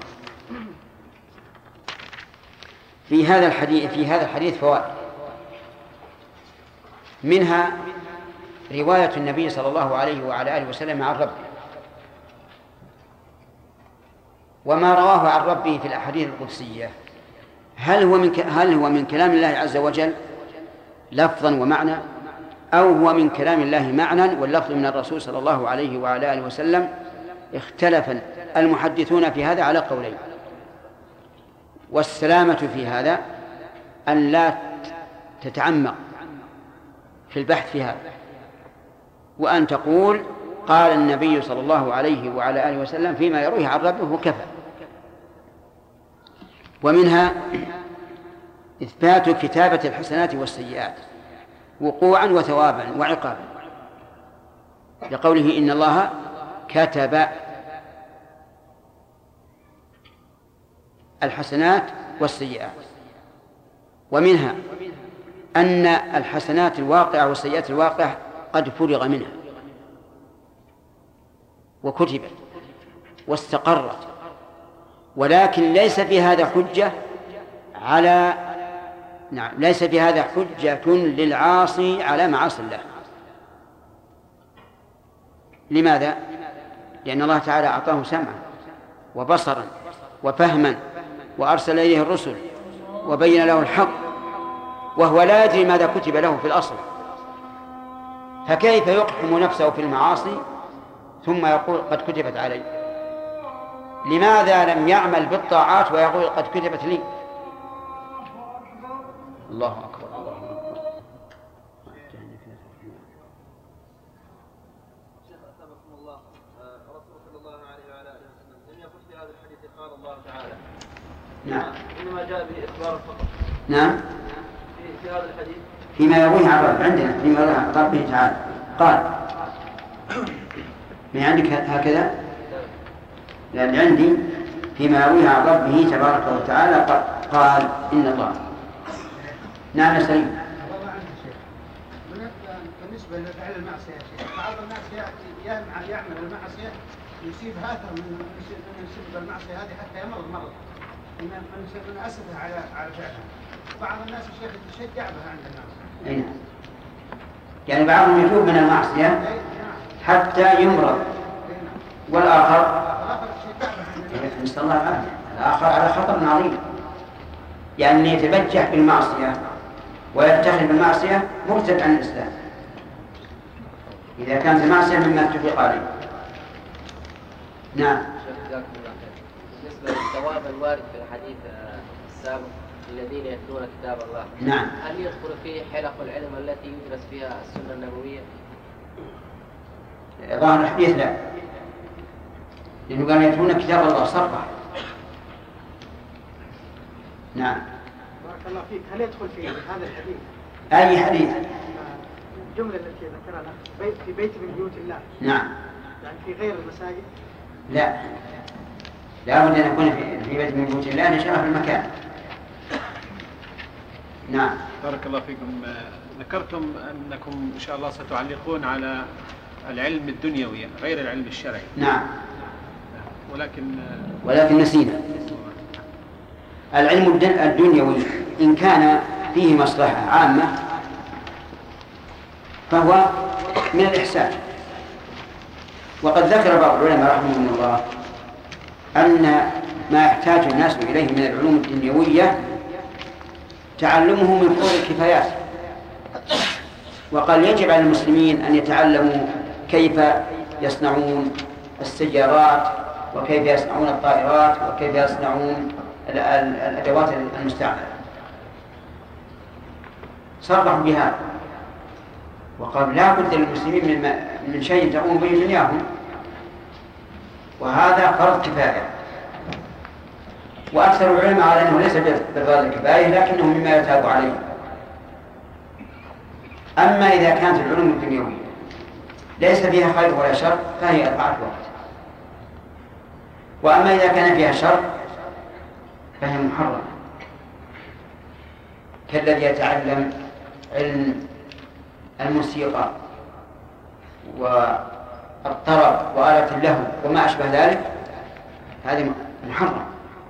في هذا الحديث فوائد، منها رواية النبي صلى الله عليه وعلى آله وسلم عن ربه، وما رواه عن ربه في الأحاديث القدسية هل هو من كلام الله عز وجل لفظا ومعنى، أو هو من كلام الله معنى واللفظ من الرسول صلى الله عليه وعلى آله وسلم؟ اختلف المحدثون في هذا على قولين. والسلامة في هذا أن لا تتعمق في البحث في هذا، وأن تقول قال النبي صلى الله عليه وعلى آله وسلم فيما يرويه عن ربه وكفى. ومنها إثبات كتابة الحسنات والسيئات وقوعا وثوابا وعقابا، لقوله إن الله كتب الحسنات والسيئات. ومنها أن الحسنات الواقعة والسيئات الواقعة قد فرغ منها وكتبت واستقرت، ولكن ليس في هذا حجة ليس في هذا حجة للعاصي على معاصي الله. لماذا؟ لأن الله تعالى أعطاه سمعا وبصرا وفهما وأرسل إليه الرسل وبين له الحق، وهو لا يدري ماذا كتب له في الأصل، فكيف يقحم نفسه في المعاصي ثم يقول قد كتبت علي؟ لماذا لم يعمل بالطاعات ويقول قد كتبت لي؟ الله أكبر الله أكبر. شيخ أثابكم الله، رسول صلى الله عليه وعلى آله وسلم لم يقل في هذا الحديث قال الله تعالى، نعم، إنما جاء به إخبار فقط. نعم، في هذا الحديث فيما يرويه عن رب عندنا فيما يرويه عن ربه تعالى قال. من عندك هكذا؟ لأن عندي فيما يرويه عن ربه تبارك وتعالى قال إن الله. نعم يا سليم. والله عنك شيء. بالنسبة لفعل المعصية يا شيخ، بعض الناس يعمل المعصية يصيب أثر من سبب المعصية هذه حتى يمرض مرض من أسفه على فعلها. بعض الناس الشيخ يتشجع بها عند الناس. أين؟ يعني بعضهم يتوب من المعصية حتى يمرض، والآخر نسأل الله العافية، الآخر على خطر عظيم، يعني يتبجح بالمعصية ويفتخر بالمعصية مرتد عن الإسلام إذا كانت المعصية مما اتفق عليه. نعم. جزاكم الله خير. بالنسبة للثواب الوارد في الحديث السابق الذين يتلون كتاب الله، نعم، هل يدخل فيه حلق العلم التي يدرس فيها السنة النبوية؟ ظاهر الحديث لا، لأنه قال يتلون كتاب الله صرفا. نعم. بارك الله فيك. هل يدخل في هذا الحديث أي حديث؟ الجملة التي ذكرها الأخ في بيت من بيوت الله؟ نعم. يعني في غير المساجد؟ لا، لا بد أن يكون في بيت من بيوت الله لشرف المكان. نعم. بارك الله فيكم. ذكرتم أنكم إن شاء الله ستعلقون على العلم الدنيوي غير العلم الشرعي. نعم. ولكن نسينا العلم الدنيوي إن كان فيه مصلحة عامة فهو من الإحسان. وقد ذكر بعض العلماء رحمهم الله أن ما يحتاج الناس إليه من العلوم الدنيوية تعلمه من فروض الكفايات، وقال يجب على المسلمين أن يتعلموا كيف يصنعون السيارات، وكيف يصنعون الطائرات، وكيف يصنعون الأدوات المستعملة. صرحوا بهذا وقال لا بد للمسلمين من شيء تقوم به دنياهم، وهذا فرض كفاية. وأكثر العلماء على أنه ليس بفرض الكفاية لكنه مما يتاب عليه. أما إذا كانت العلوم الدنيوية ليس فيها خير ولا شر فهي أضاعت وقت، وأما إذا كان فيها شر فهي محرمة، كالذي يتعلم علم الموسيقى والطرب وآلة اللهو وما أشبه ذلك، هذه محرم،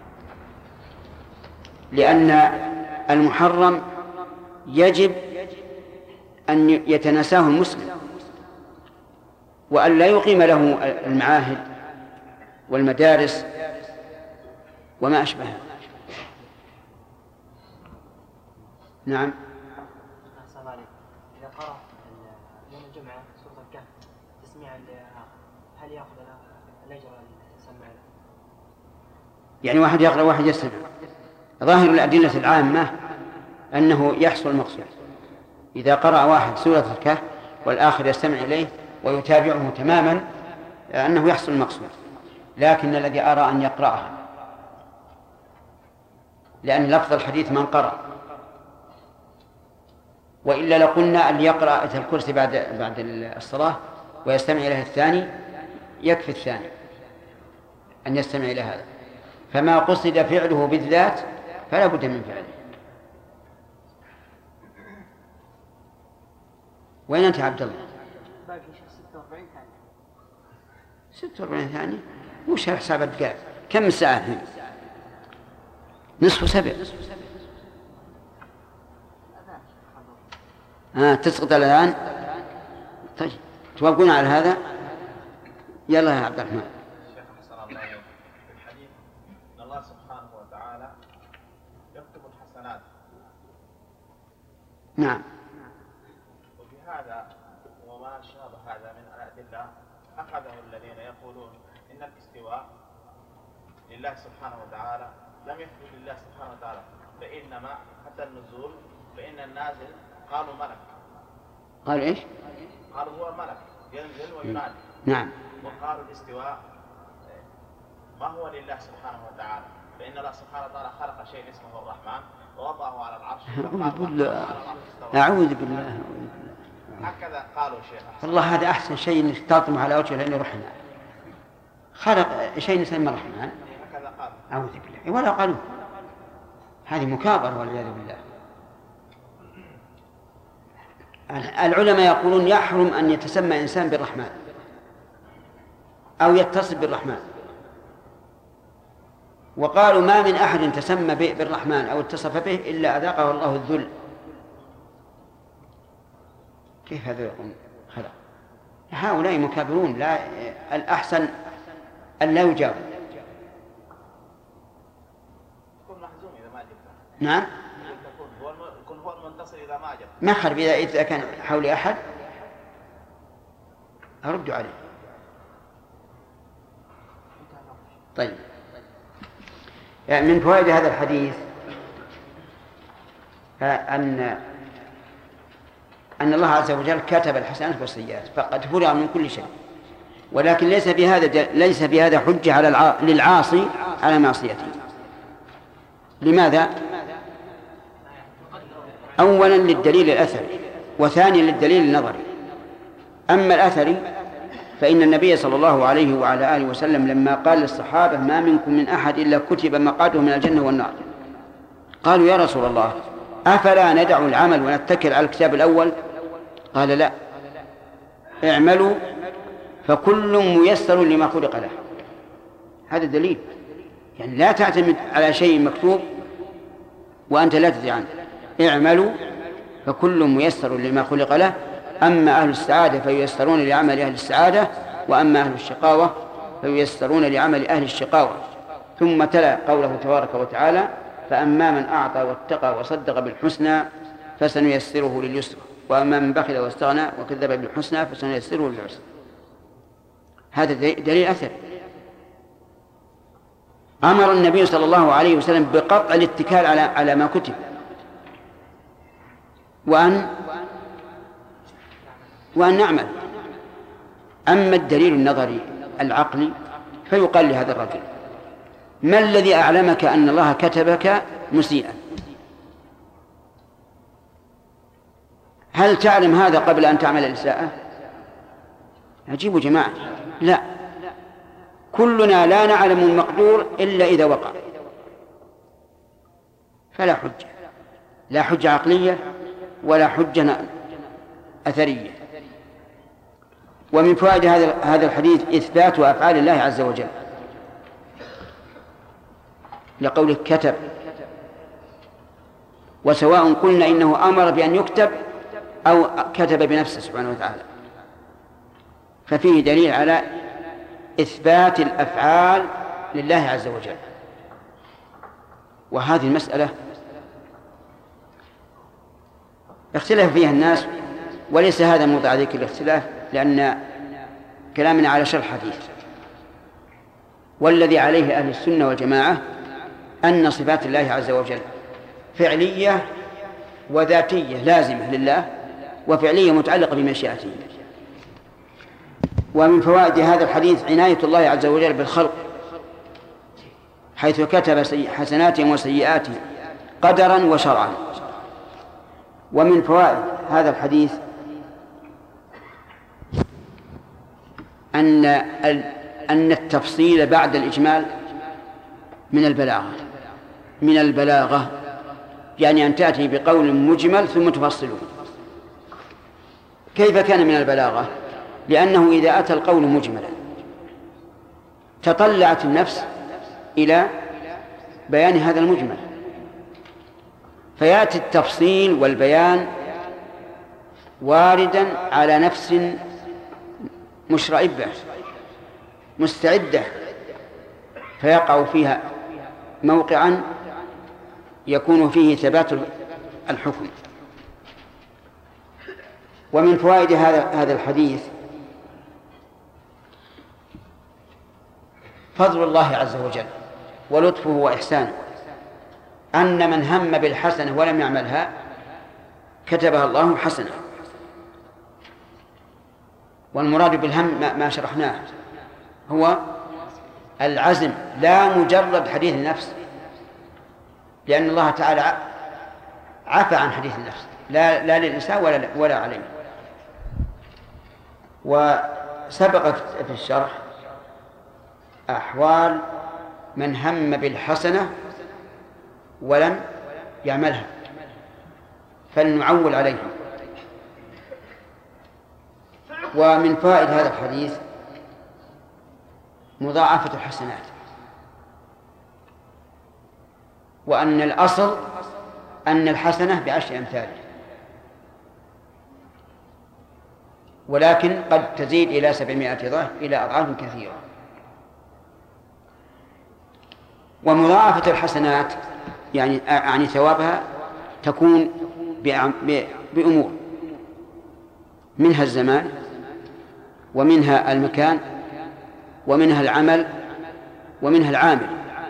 لأن المحرم يجب أن يتناساه المسلم، وأن لا يقيم له المعاهد والمدارس وما أشبهها. نعم. إذا قرأ يوم الجمعة سورة الكهف تسميعا هل يأخذ الأجر السماع له؟ يعني واحد يقرأ واحد يستمع. ظاهر الأدلة العامة أنه يحصل المقصود. إذا قرأ واحد سورة الكهف والآخر يستمع إليه ويتابعه تماما أنه يحصل المقصود، لكن الذي أرى أن يقرأها، لأن لفظ الحديث من قرأ، وإلا لقلنا أن يقرأ آية الكرسي بعد الصلاة ويستمع إليه الثاني، يكفي الثاني أن يستمع إلى هذا، فما قصد فعله بالذات فلا بد من فعله. وين أنت عبد الله؟ باقي 46 ثانية. 46 ثانية؟ وش حساب الدقائق؟ كم ساعة الحين؟ نصف 7. تسقط الآن. طيب توافقون على هذا؟ يلا يا عبد الرحمن. الشيخ حسن الله عليك، في الحديث أن الله سبحانه وتعالى يكتب الحسنات. نعم. وفي هذا وما شابه هذا من الأدلة أخذه الذين يقولون إن الاستواء لله سبحانه وتعالى لم يثبت لله سبحانه وتعالى، فإنما حتى النزول فإن النازل قالوا ملك. قالوا إيش؟ قالوا هو ملك ينزل وينادي. نعم. وقالوا الاستواء ما هو لله سبحانه وتعالى، فإن الله سبحانه وتعالى خلق شيء اسمه الرحمن ووضعه على العرش. أعوذ بالله. هكذا قالوا شيخ. والله هذا أحسن شيء إنك تطمح على وجهه لأنه رحمن، خلق شيء يسمى الرحمن. هكذا قال. أعوذ بالله. ولا قالوا هذه مكابرة والعياذ بالله. العلماء يقولون يحرم أن يتسمى إنسان بالرحمن أو يتصل بالرحمن، وقالوا ما من أحد تسمى بالرحمن أو اتصف به إلا أذاقه الله الذل. كيف هذا يقول خلق؟ هؤلاء مكابرون، لا الأحسن أن لا يجاوب. يكون محزوم إذا ما جبته. نعم. يكون هو المنتصر إذا ما جبته. ما خرب إذا كان حولي أحد أرد عليه. طيب، يعني من فوائد هذا الحديث أن الله عز وجل كتب الحسنات والسيئات فقد فرغ من كل شيء، ولكن ليس في هذا حجة على للعاصي على معصيته. لماذا؟ أولا للدليل الأثري، وثانيا للدليل النظري. أما الأثري فإن النبي صلى الله عليه وعلى آله وسلم لما قال للصحابة ما منكم من أحد إلا كتب مقعده من الجنة والنار، قالوا يا رسول الله أفلا ندع العمل ونتكل على الكتاب الأول؟ قال لا، اعملوا فكل ميسر لما خلق له. هذا دليل، يعني لا تعتمد على شيء مكتوب وأنت لا تدري عنه. اعملوا فكل ميسر لما خلق له، أما أهل السعادة فييسرون لعمل أهل السعادة، وأما أهل الشقاوة فييسرون لعمل أهل الشقاوة. ثم تلا قوله تبارك وتعالى فأما من أعطى واتقى وصدق بالحسنى فسنيسره لليسرى، وأما من بخل واستغنى وكذب بالحسنى فسنيسره للعسرى. هذا دليل أثر. أمر النبي صلى الله عليه وسلم بقطع الاتكال على ما كتب، وأن نعمل. أما الدليل النظري العقلي فيقال لهذا الرجل ما الذي أعلمك أن الله كتبك مسيئا؟ هل تعلم هذا قبل أن تعمل الإساءة؟ عجيب جماعة، لا، كلنا لا نعلم المقدور إلا إذا وقع، فلا حجة، لا حجة عقلية ولا حجة أثرية. ومن فوائد هذا الحديث إثبات أفعال الله عز وجل، لقوله كتب، وسواء قلنا إنه أمر بأن يكتب أو كتب بنفسه سبحانه وتعالى، ففيه دليل على إثبات الأفعال لله عز وجل. وهذه المسألة اختلف فيها الناس، وليس هذا موضع ذكر الاختلاف، لأن كلامنا على شرح الحديث. والذي عليه أهل السنة والجماعة أن صفات الله عز وجل فعلية وذاتية لازمة لله، وفعلية متعلقة بمشيئته. ومن فوائد هذا الحديث عناية الله عز وجل بالخلق، حيث كتب حسناتهم وسيئاتهم قدرا وشرعا. ومن فوائد هذا الحديث أن التفصيل بعد الإجمال من البلاغة، يعني أن تأتي بقول مجمل ثم تفصله. كيف كان من البلاغة؟ لأنه إذا أتى القول مجملا تطلعت النفس إلى بيان هذا المجمل، فيأتي التفصيل والبيان واردا على نفس مشرئبة مستعدة، فيقع فيها موقعا يكون فيه ثبات الحكم. ومن فوائد هذا الحديث فضل الله عز وجل ولطفه وإحسانه، أن من هم بالحسنة ولم يعملها كتبها الله حسنة. والمراد بالهم ما شرحناه هو العزم، لا مجرد حديث النفس، لأن الله تعالى عفى عن حديث النفس، لا للإنسان ولا عليه. وسبق في الشرح أحوال من هم بالحسنة ولم يعملها، فلنعول عليه. ومن فائد هذا الحديث مضاعفة الحسنات، وأن الأصل أن الحسنة ب10 أمثالها، ولكن قد تزيد إلى 700 ضعف إلى أضعاف كثيرة. ومضاعفة الحسنات يعني ثوابها تكون بأمور، منها الزمان، ومنها المكان، ومنها العمل، ومنها العامل.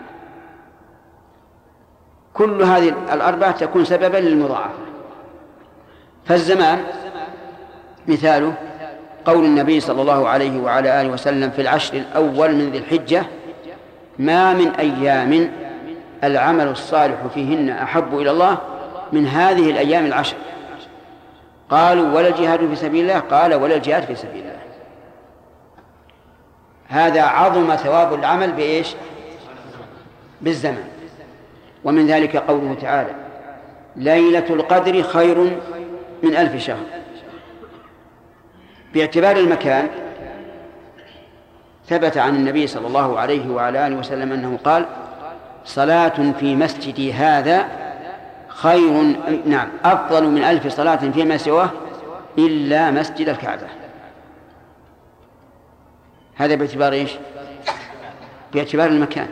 كل هذه الأربعة تكون سببا للمضاعفة. فالزمان مثاله قول النبي صلى الله عليه وعلى آله وسلم في العشر الأول من ذي الحجة: ما من أيام العمل الصالح فيهن أحب إلى الله من هذه الأيام العشر. قالوا: ولا الجهاد في سبيل الله؟ قال: ولا الجهاد في سبيل الله. هذا عظم ثواب العمل بإيش؟ بالزمن. ومن ذلك قوله تعالى: ليلة القدر خير من 1000 شهر. باعتبار المكان ثبت عن النبي صلى الله عليه وعلى آله وسلم أنه قال: صلاة في مسجدي هذا خير، نعم، أفضل من 1000 صلاة فيما سواه إلا مسجد الكعبة. هذا باعتبار إيش؟ باعتبار المكان.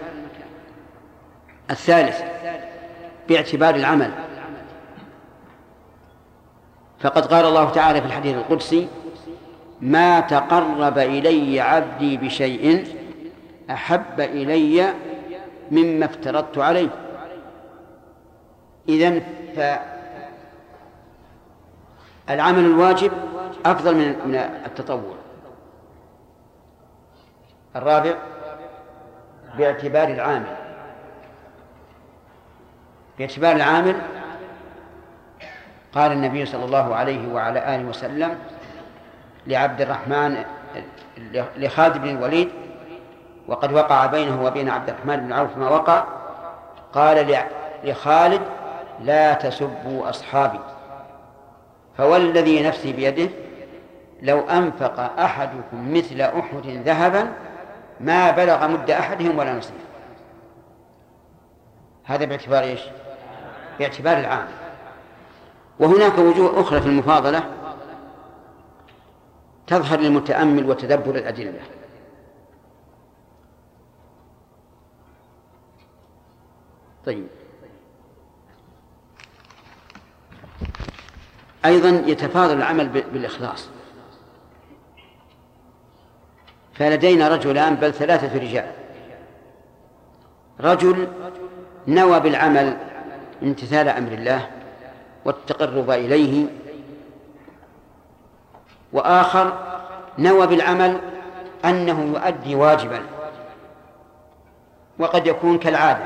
الثالث باعتبار العمل، فقد قال الله تعالى في الحديث القدسي: ما تقرب إلي عبدي بشيء أحب إلي مما افترضت عليه. إذن فالعمل الواجب أفضل من التطوع. الرابع باعتبار العامل. باعتبار العامل قال النبي صلى الله عليه وعلى آله وسلم لعبد الرحمن لخالد بن الوليد، وقد وقع بينه وبين عبد الرحمن بن عوف ما وقع، قال لخالد: لا تسبوا أصحابي، فوالذي نفسي بيده لو أنفق أحدكم مثل أحد ذهبا ما بلغ مد أحدهم ولا نصيف. هذا باعتبار إيش؟ باعتبار العام. وهناك وجوه أخرى في المفاضلة تظهر للمتأمل وتدبر الأدلة. طيب، أيضا يتفاضل العمل بالإخلاص. فلدينا رجلان بل 3 رجال. رجل نوى بالعمل امتثال أمر الله والتقرب إليه، وآخر نوى بالعمل أنه يؤدي واجبا، وقد يكون كالعادة.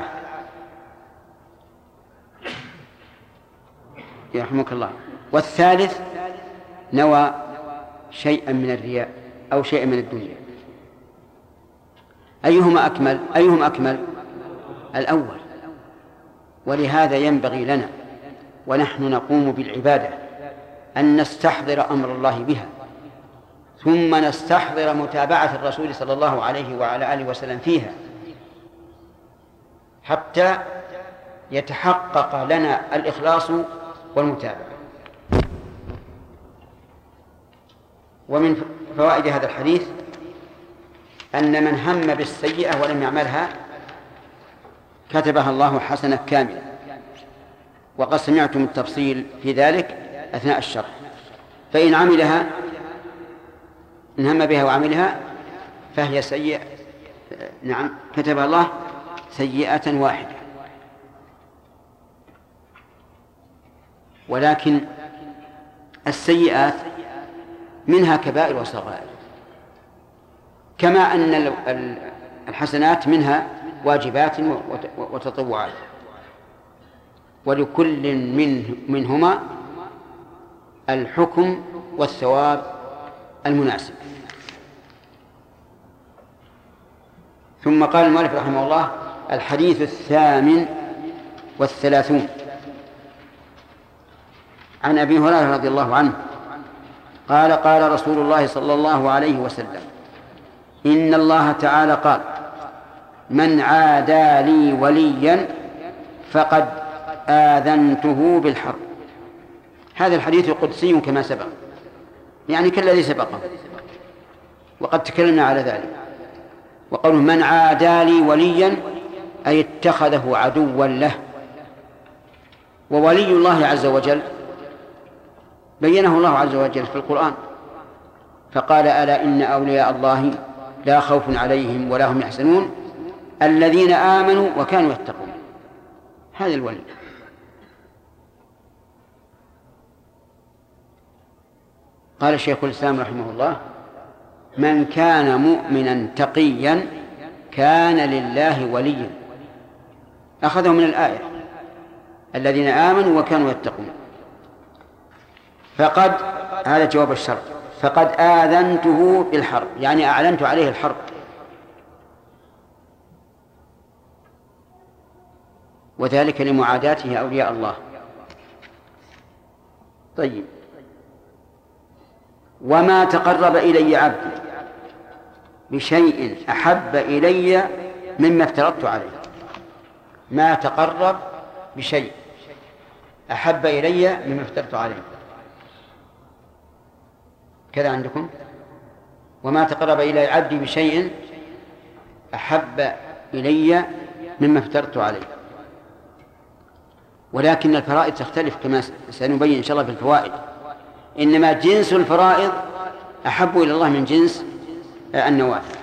يرحمك الله. والثالث نوى شيئا من الرياء أو شيئا من الدنيا. أيهما أكمل؟ الأول. ولهذا ينبغي لنا ونحن نقوم بالعبادة أن نستحضر أمر الله بها، ثم نستحضر متابعة الرسول صلى الله عليه وعلى آله وسلم فيها، حتى يتحقق لنا الإخلاص والمتابعة. ومن فوائد هذا الحديث أن من هم بالسيئة ولم يعملها كتبها الله حسنة كاملة، وقد سمعتم التفصيل في ذلك أثناء الشرح. فإن عملها، إن هم بها وعملها فهي سيئة، نعم، كتبها الله سيئة واحدة. ولكن السيئات منها كبائر وصغائر، كما أن الحسنات منها واجبات وتطوعات، ولكل منهما الحكم والثواب المناسب. ثم قال المؤلف رحمه الله: الحديث 38 عن أبي هريرة رضي الله عنه قال: قال رسول الله صلى الله عليه وسلم: إن الله تعالى قال: من عادى لي وليا فقد آذنته بالحرب. هذا الحديث قدسي كما سبق، يعني كالذي سبقه، وقد تكلمنا على ذلك. وقوله من عادى لي وليا أي اتخذه عدوا له. وولي الله عز وجل بينه الله عز وجل في القرآن، فقال: ألا إن أولياء الله لا خوف عليهم ولا هم يحزنون الذين آمنوا وكانوا يتقون. هذا الولي. قال شيخ الإسلام رحمه الله: من كان مؤمنا تقيا كان لله وليا. أخذه من الآية: الذين آمنوا وكانوا يتقون. فقد، هذا جواب الشرط، فقد آذنته بالحرب، يعني أعلنت عليه الحرب. وذلك لمعاداته أولياء الله. طيب. وما تقرب إلي عبدي بشيء أحب إلي مما افترضت عليه. ما تقرب بشيء أحب إلي مما افترضت عليه. كذا عندكم: وما تقرب إلي عبدي بشيء أحب إلي مما افترضت عليه. ولكن الفرائض تختلف كما سنبين إن شاء الله في الفوائد. إنما جنس الفرائض أحب إلى الله من جنس النوافل.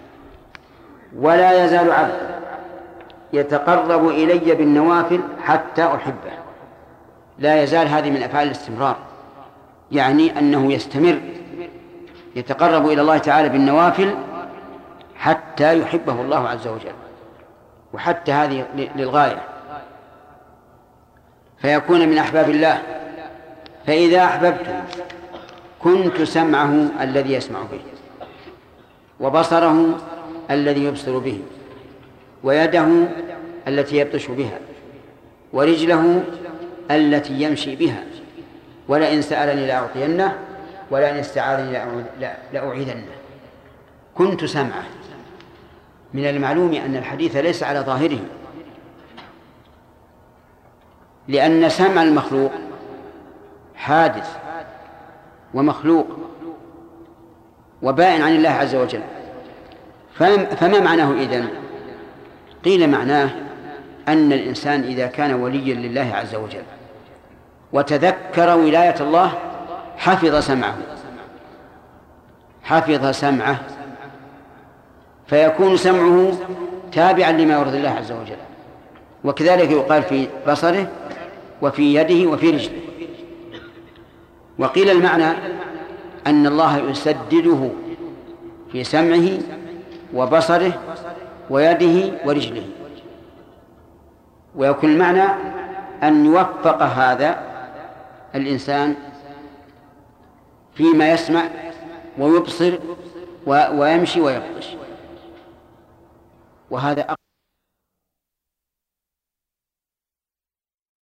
ولا يزال عبد يتقرب إلي بالنوافل حتى أحبه. لا يزال، هذه من أفعال الاستمرار، يعني أنه يستمر يتقرب إلى الله تعالى بالنوافل حتى يحبه الله عز وجل. وحتى هذه للغاية، فيكون من أحباب الله. فإذا أحببته كنت سمعه الذي يسمع به، وبصره الذي يبصر به، ويده التي يبطش بها، ورجله التي يمشي بها. ولئن سألني لأعطينه، ولئن استعاذني لأعيذنه. كنت سمعه. من المعلوم أن الحديث ليس على ظاهره، لأن سمع المخلوق حادث ومخلوق وبائن عن الله عز وجل. فما معناه إذن؟ قيل معناه أن الإنسان إذا كان وليا لله عز وجل وتذكر ولاية الله حفظ سمعه، فيكون سمعه تابعا لما يرضي الله عز وجل. وكذلك يقال في بصره وفي يده وفي رجله. وقيل المعنى أن الله يسدده في سمعه وبصره ويده ورجله. ويكون المعنى أن يوفق هذا الإنسان فيما يسمع ويبصر ويمشي ويبطش. وهذا